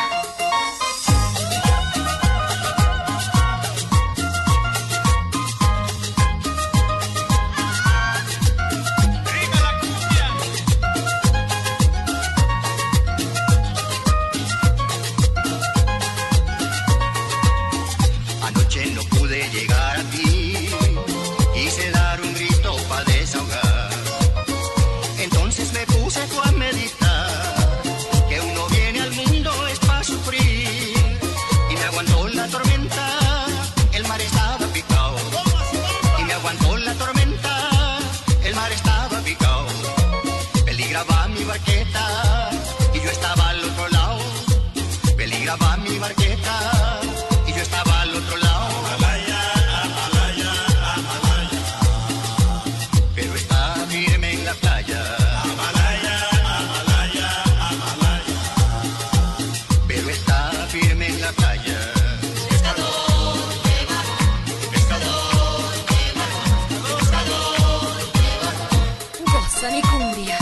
Anoche no pude llegar a ti, quise dar un grito para desahogar. Entonces me puse a meditar, que uno viene al mundo es para sufrir. Y me aguantó la tormenta, el mar estaba picado. Y me aguantó la tormenta, el mar estaba picado. Peligraba mi barqueta y yo estaba al otro lado. Peligraba mi barqueta y yo estaba al otro lado. Amalaya, Amalaya, Amalaya. Pero está firme en la playa. Amalaya, Amalaya, Amalaya. Pero está firme en la playa. Pescador, lleva. Pescador, lleva. Pescador, lleva. Goza mi cumbia.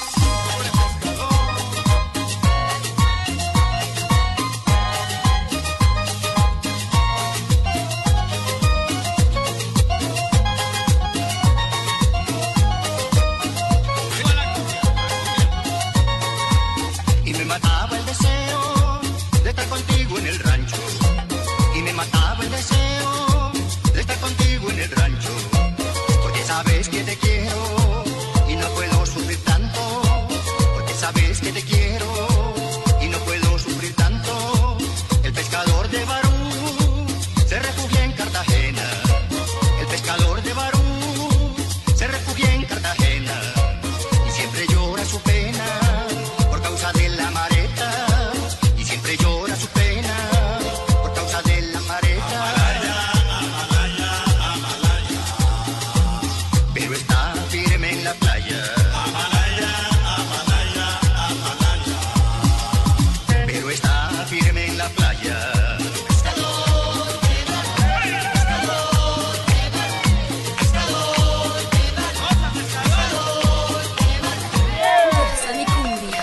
Y me mataba el deseo de estar contigo en el rancho. Y me mataba el deseo de estar contigo en el rancho. Porque sabes que te quiero y no puedo sufrir tanto. Porque sabes que te quiero y no puedo sufrir tanto. El pescador de Barú se refugia en Cartagena. El pescador de Barú se refugia en Cartagena. Y siempre llora su pena por causa de la mareta. Y siempre llora su pena por causa de la mareta. Amalaya, Amalaya, Amalaya. Pero está firme en la playa. Amalaya, Amalaya, Amalaya. Pero está firme en la playa. Pescador, lleva. Pescador, lleva. Pescador, lleva. Pescador, lleva. Goza mi cumbia.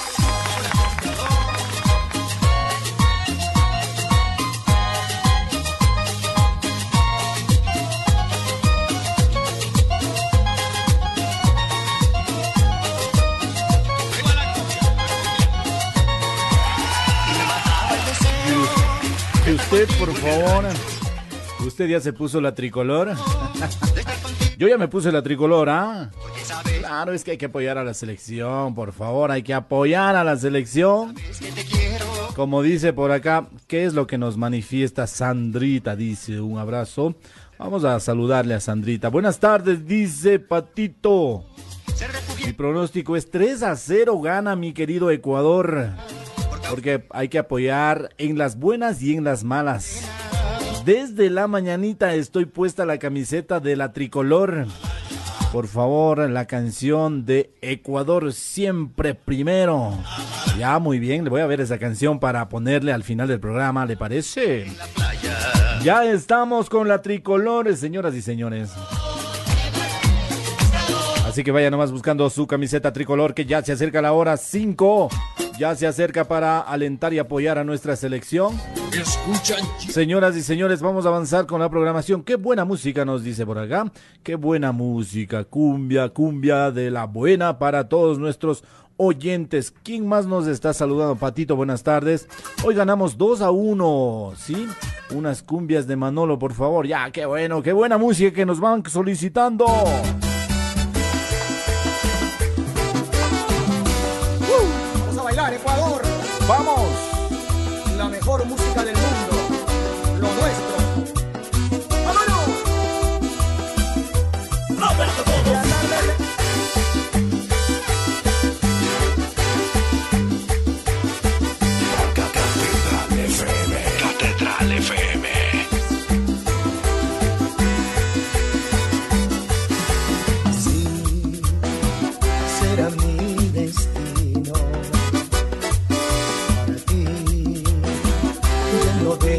Y usted, por favor, ¿usted ya se puso la tricolor? Yo ya me puse la tricolor, ¿ah? Claro, es que hay que apoyar a la selección, por favor, hay que apoyar a la selección. Como dice por acá, ¿qué es lo que nos manifiesta Sandrita? Dice, un abrazo. Vamos a saludarle a Sandrita. Buenas tardes, dice Patito. Mi pronóstico es 3-0 gana mi querido Ecuador. Porque hay que apoyar en las buenas y en las malas. Desde la mañanita estoy puesta la camiseta de la tricolor. Por favor, la canción de Ecuador siempre primero. Ya, muy bien, le voy a ver esa canción para ponerle al final del programa, ¿le parece? Ya estamos con la tricolor, señoras y señores. Así que vaya nomás buscando su camiseta tricolor, que ya se acerca la hora 5. Ya se acerca para alentar y apoyar a nuestra selección. Señoras y señores, vamos a avanzar con la programación. Qué buena música nos dice por acá. Qué buena música. Cumbia, cumbia de la buena para todos nuestros oyentes. ¿Quién más nos está saludando? Patito, buenas tardes. Hoy ganamos 2-1, ¿sí? Unas cumbias de Manolo, por favor. Ya, qué bueno, qué buena música que nos van solicitando. Vamos a bailar, Ecuador. ¡Vamos! La mejor música del mundo. Lo nuestro. ¡Vámonos! Roberto Todos. Catedral FM. Sí, será mi destino. Para ti, lleno de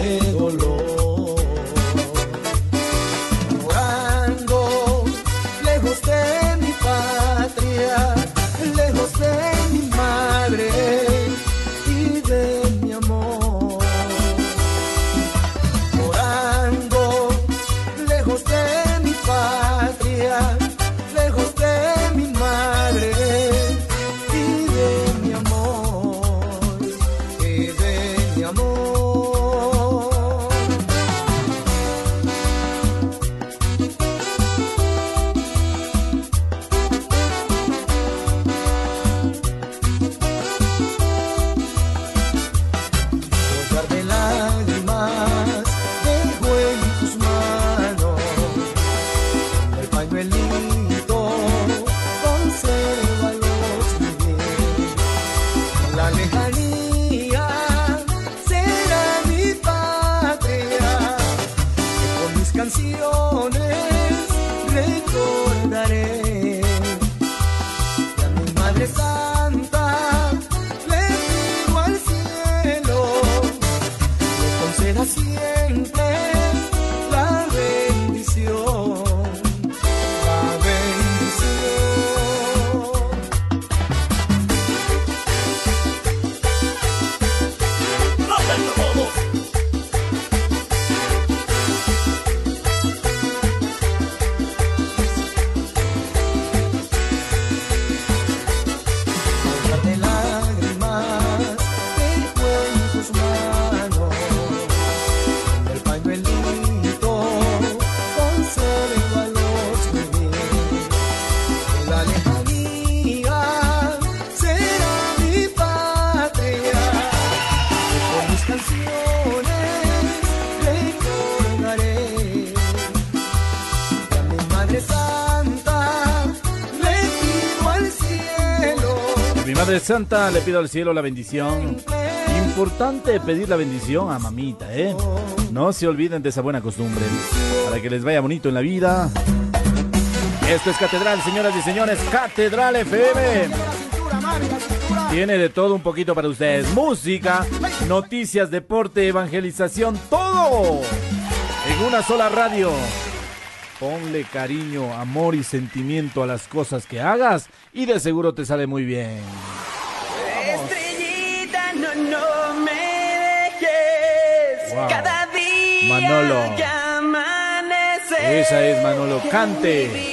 Madre Santa, le pido al cielo la bendición. Importante pedir la bendición a mamita, ¿eh? No se olviden de esa buena costumbre, para que les vaya bonito en la vida. Esto es Catedral, señoras y señores, Catedral FM. Tiene de todo un poquito para ustedes. Música, noticias, deporte, evangelización, todo en una sola radio. Ponle cariño, amor y sentimiento a las cosas que hagas y de seguro te sale muy bien. Estrellita, no me dejes. Wow. Cada día Manolo. que amanece. Esa es Manolo, cante.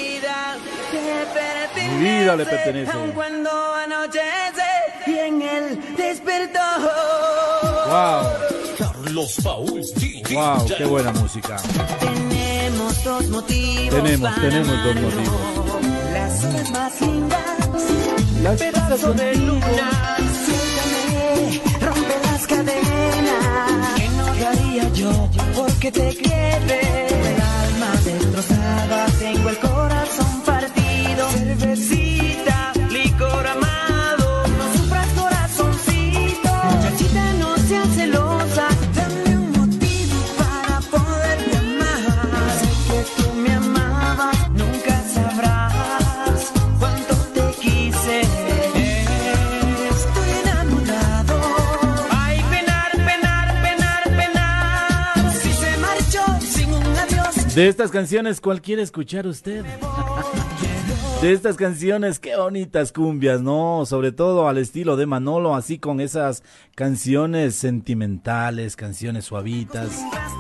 Mi vida le pertenece. Aun cuando anochece y en el despertó. Wow. Carlos Paul. Wow, qué buena música. Tenemos dos motivos. Tenemos dos motivos. Las horas más lindas. Las Pedazo de luna. Suéltame, rompe las cadenas. ¿Qué no daría yo porque te quiere? El alma destrozada, tengo el corazón partido. Cervecita, licor amado. No sufras, corazoncito. Muchachita, no seas celosa. Dame un motivo para poderte amar. Sé que tú me amabas, nunca sabrás cuánto te quise. Estoy enamorado. Ay, penar, penar, penar, penar. Si se marchó sin un adiós. De estas canciones, ¿cuál quiere escuchar usted? De estas canciones, qué bonitas cumbias, ¿no? Sobre todo al estilo de Manolo, así con esas canciones sentimentales, canciones suavitas.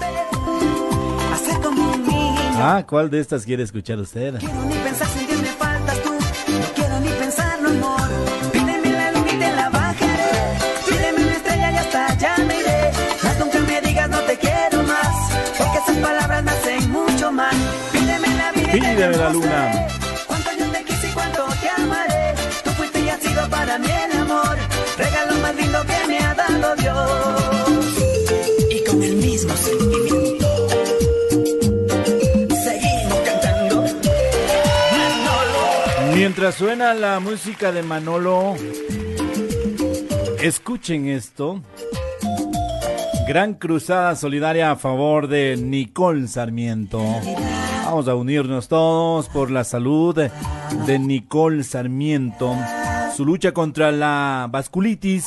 Ah, ¿cuál de estas quiere escuchar usted? Quiero ni pensar, sentir me faltas tú. No quiero ni pensarlo, amor. Pídeme la luna y te la bajaré. Pídeme una estrella y hasta allá me iré. Mas nunca me digas no te quiero más, porque esas palabras me hacen mucho mal. Pídeme la vida y Pídeme la luna. Cuánto yo te quise y cuánto te amaré. Tú fuiste y has sido para mí el amor. Regalo más lindo que me ha dado Dios. Y con el mismo sentimiento seguimos cantando. Manolo. Mientras suena la música de Manolo, escuchen esto. Gran cruzada solidaria a favor de Nicole Sarmiento. Vamos a unirnos todos por la salud de Nicole Sarmiento. Su lucha contra la vasculitis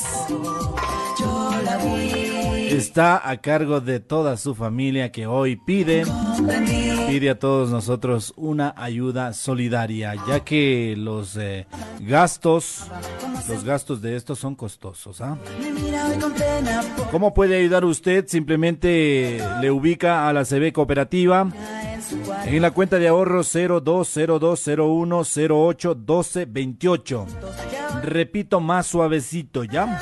está a cargo de toda su familia, que hoy pide a todos nosotros una ayuda solidaria, ya que los gastos de estos son costosos, ¿ah? ¿Cómo puede ayudar usted? Simplemente le ubica a la CB Cooperativa en la cuenta de ahorros 020201081228. Repito más suavecito, ¿ya?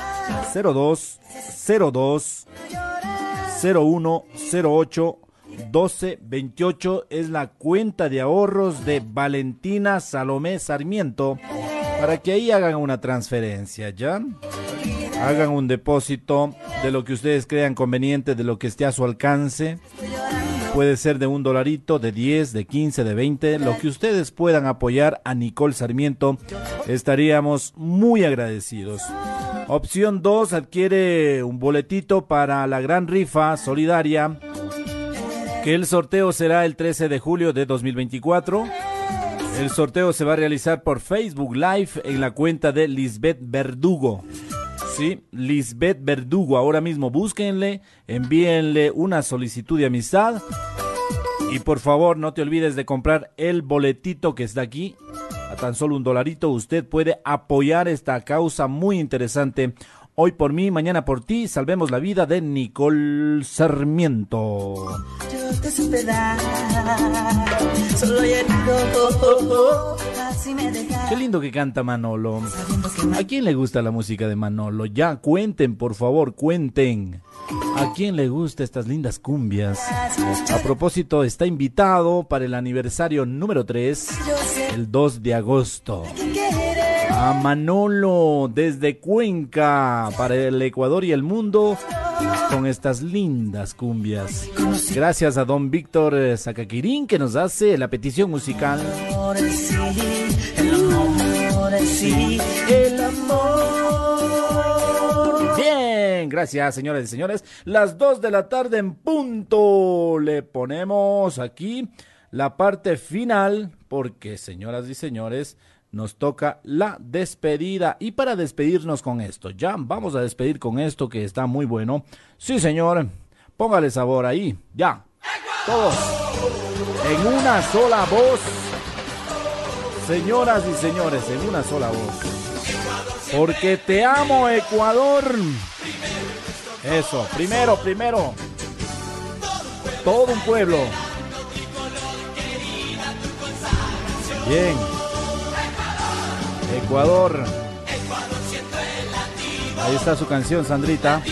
020201081228 es la cuenta de ahorros de Valentina Salomé Sarmiento, para que ahí hagan una transferencia, ¿ya? Hagan un depósito de lo que ustedes crean conveniente, de lo que esté a su alcance. Puede ser de $1, de 10, de 15, de 20, lo que ustedes puedan apoyar a Nicole Sarmiento. Estaríamos muy agradecidos. Opción 2, adquiere un boletito para la gran rifa solidaria, que el sorteo será el 13 de julio de 2024. El sorteo se va a realizar por Facebook Live en la cuenta de Lisbeth Verdugo. Sí, Lisbeth Verdugo. Ahora mismo búsquenle, envíenle una solicitud de amistad. Y por favor, no te olvides de comprar el boletito que está aquí. A tan solo $1 usted puede apoyar esta causa muy interesante. Hoy por mí, mañana por ti, salvemos la vida de Nicole Sarmiento. Yo te supe dar, solo herido, así me dejas. Qué lindo que canta Manolo. ¿A quién le gusta la música de Manolo? Ya, cuenten, por favor, cuenten. ¿A quién le gusta estas lindas cumbias? A propósito, está invitado para el aniversario número 3, el 2 de agosto. A Manolo desde Cuenca, para el Ecuador y el mundo, con estas lindas cumbias. Gracias a don Víctor Zacaquirín, que nos hace la petición musical. El amor, sí, el amor. gracias, señoras y señores. Las 2 de la tarde en punto. Le ponemos aquí la parte final porque, señoras y señores, nos toca la despedida. Y para despedirnos con esto, ya vamos a despedir con esto que está muy bueno. Sí, señor, póngale sabor ahí, ya. Todos en una sola voz. Señoras y señores, en una sola voz. Porque te amo, Ecuador. Eso, primero. Todo un pueblo. Bien. Ecuador. Ahí está su canción, Sandrita.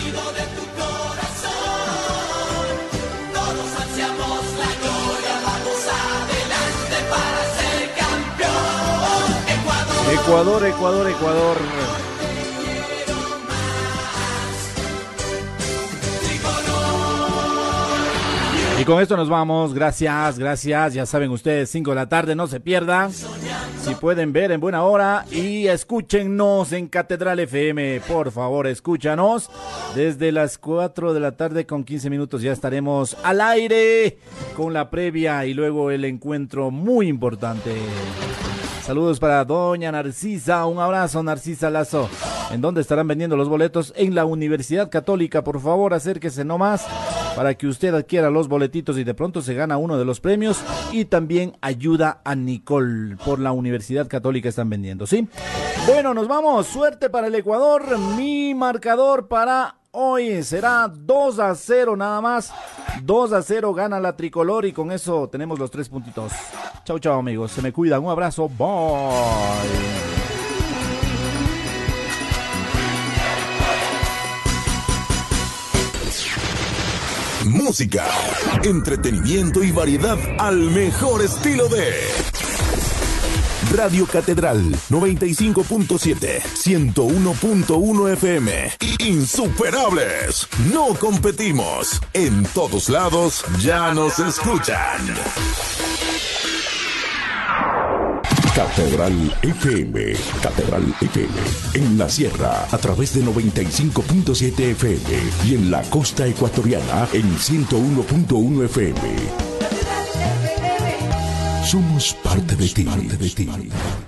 Ecuador. Y con esto nos vamos, gracias, ya saben ustedes, 5 de la tarde, no se pierdan, si pueden ver en buena hora y escúchenos en Catedral FM, por favor, escúchanos, desde las 4 de la tarde con 15 minutos ya estaremos al aire con la previa y luego el encuentro muy importante. Saludos para doña Narcisa, un abrazo Narcisa Lazo. ¿En dónde estarán vendiendo los boletos? En la Universidad Católica, por favor acérquese nomás para que usted adquiera los boletitos y de pronto se gana uno de los premios y también ayuda a Nicole. Por la Universidad Católica están vendiendo, ¿sí? Bueno, nos vamos, suerte para el Ecuador, mi marcador para hoy será 2-0 nada más, 2-0 gana la tricolor y con eso tenemos los 3 puntitos. Chau amigos, se me cuidan, un abrazo, bye. Música, entretenimiento y variedad al mejor estilo de Radio Catedral 95.7, 101.1 FM. Insuperables, no competimos. En todos lados ya nos escuchan. Catedral FM, en la sierra a través de 95.7 FM y en la costa ecuatoriana en 101.1 FM. Somos parte de ti.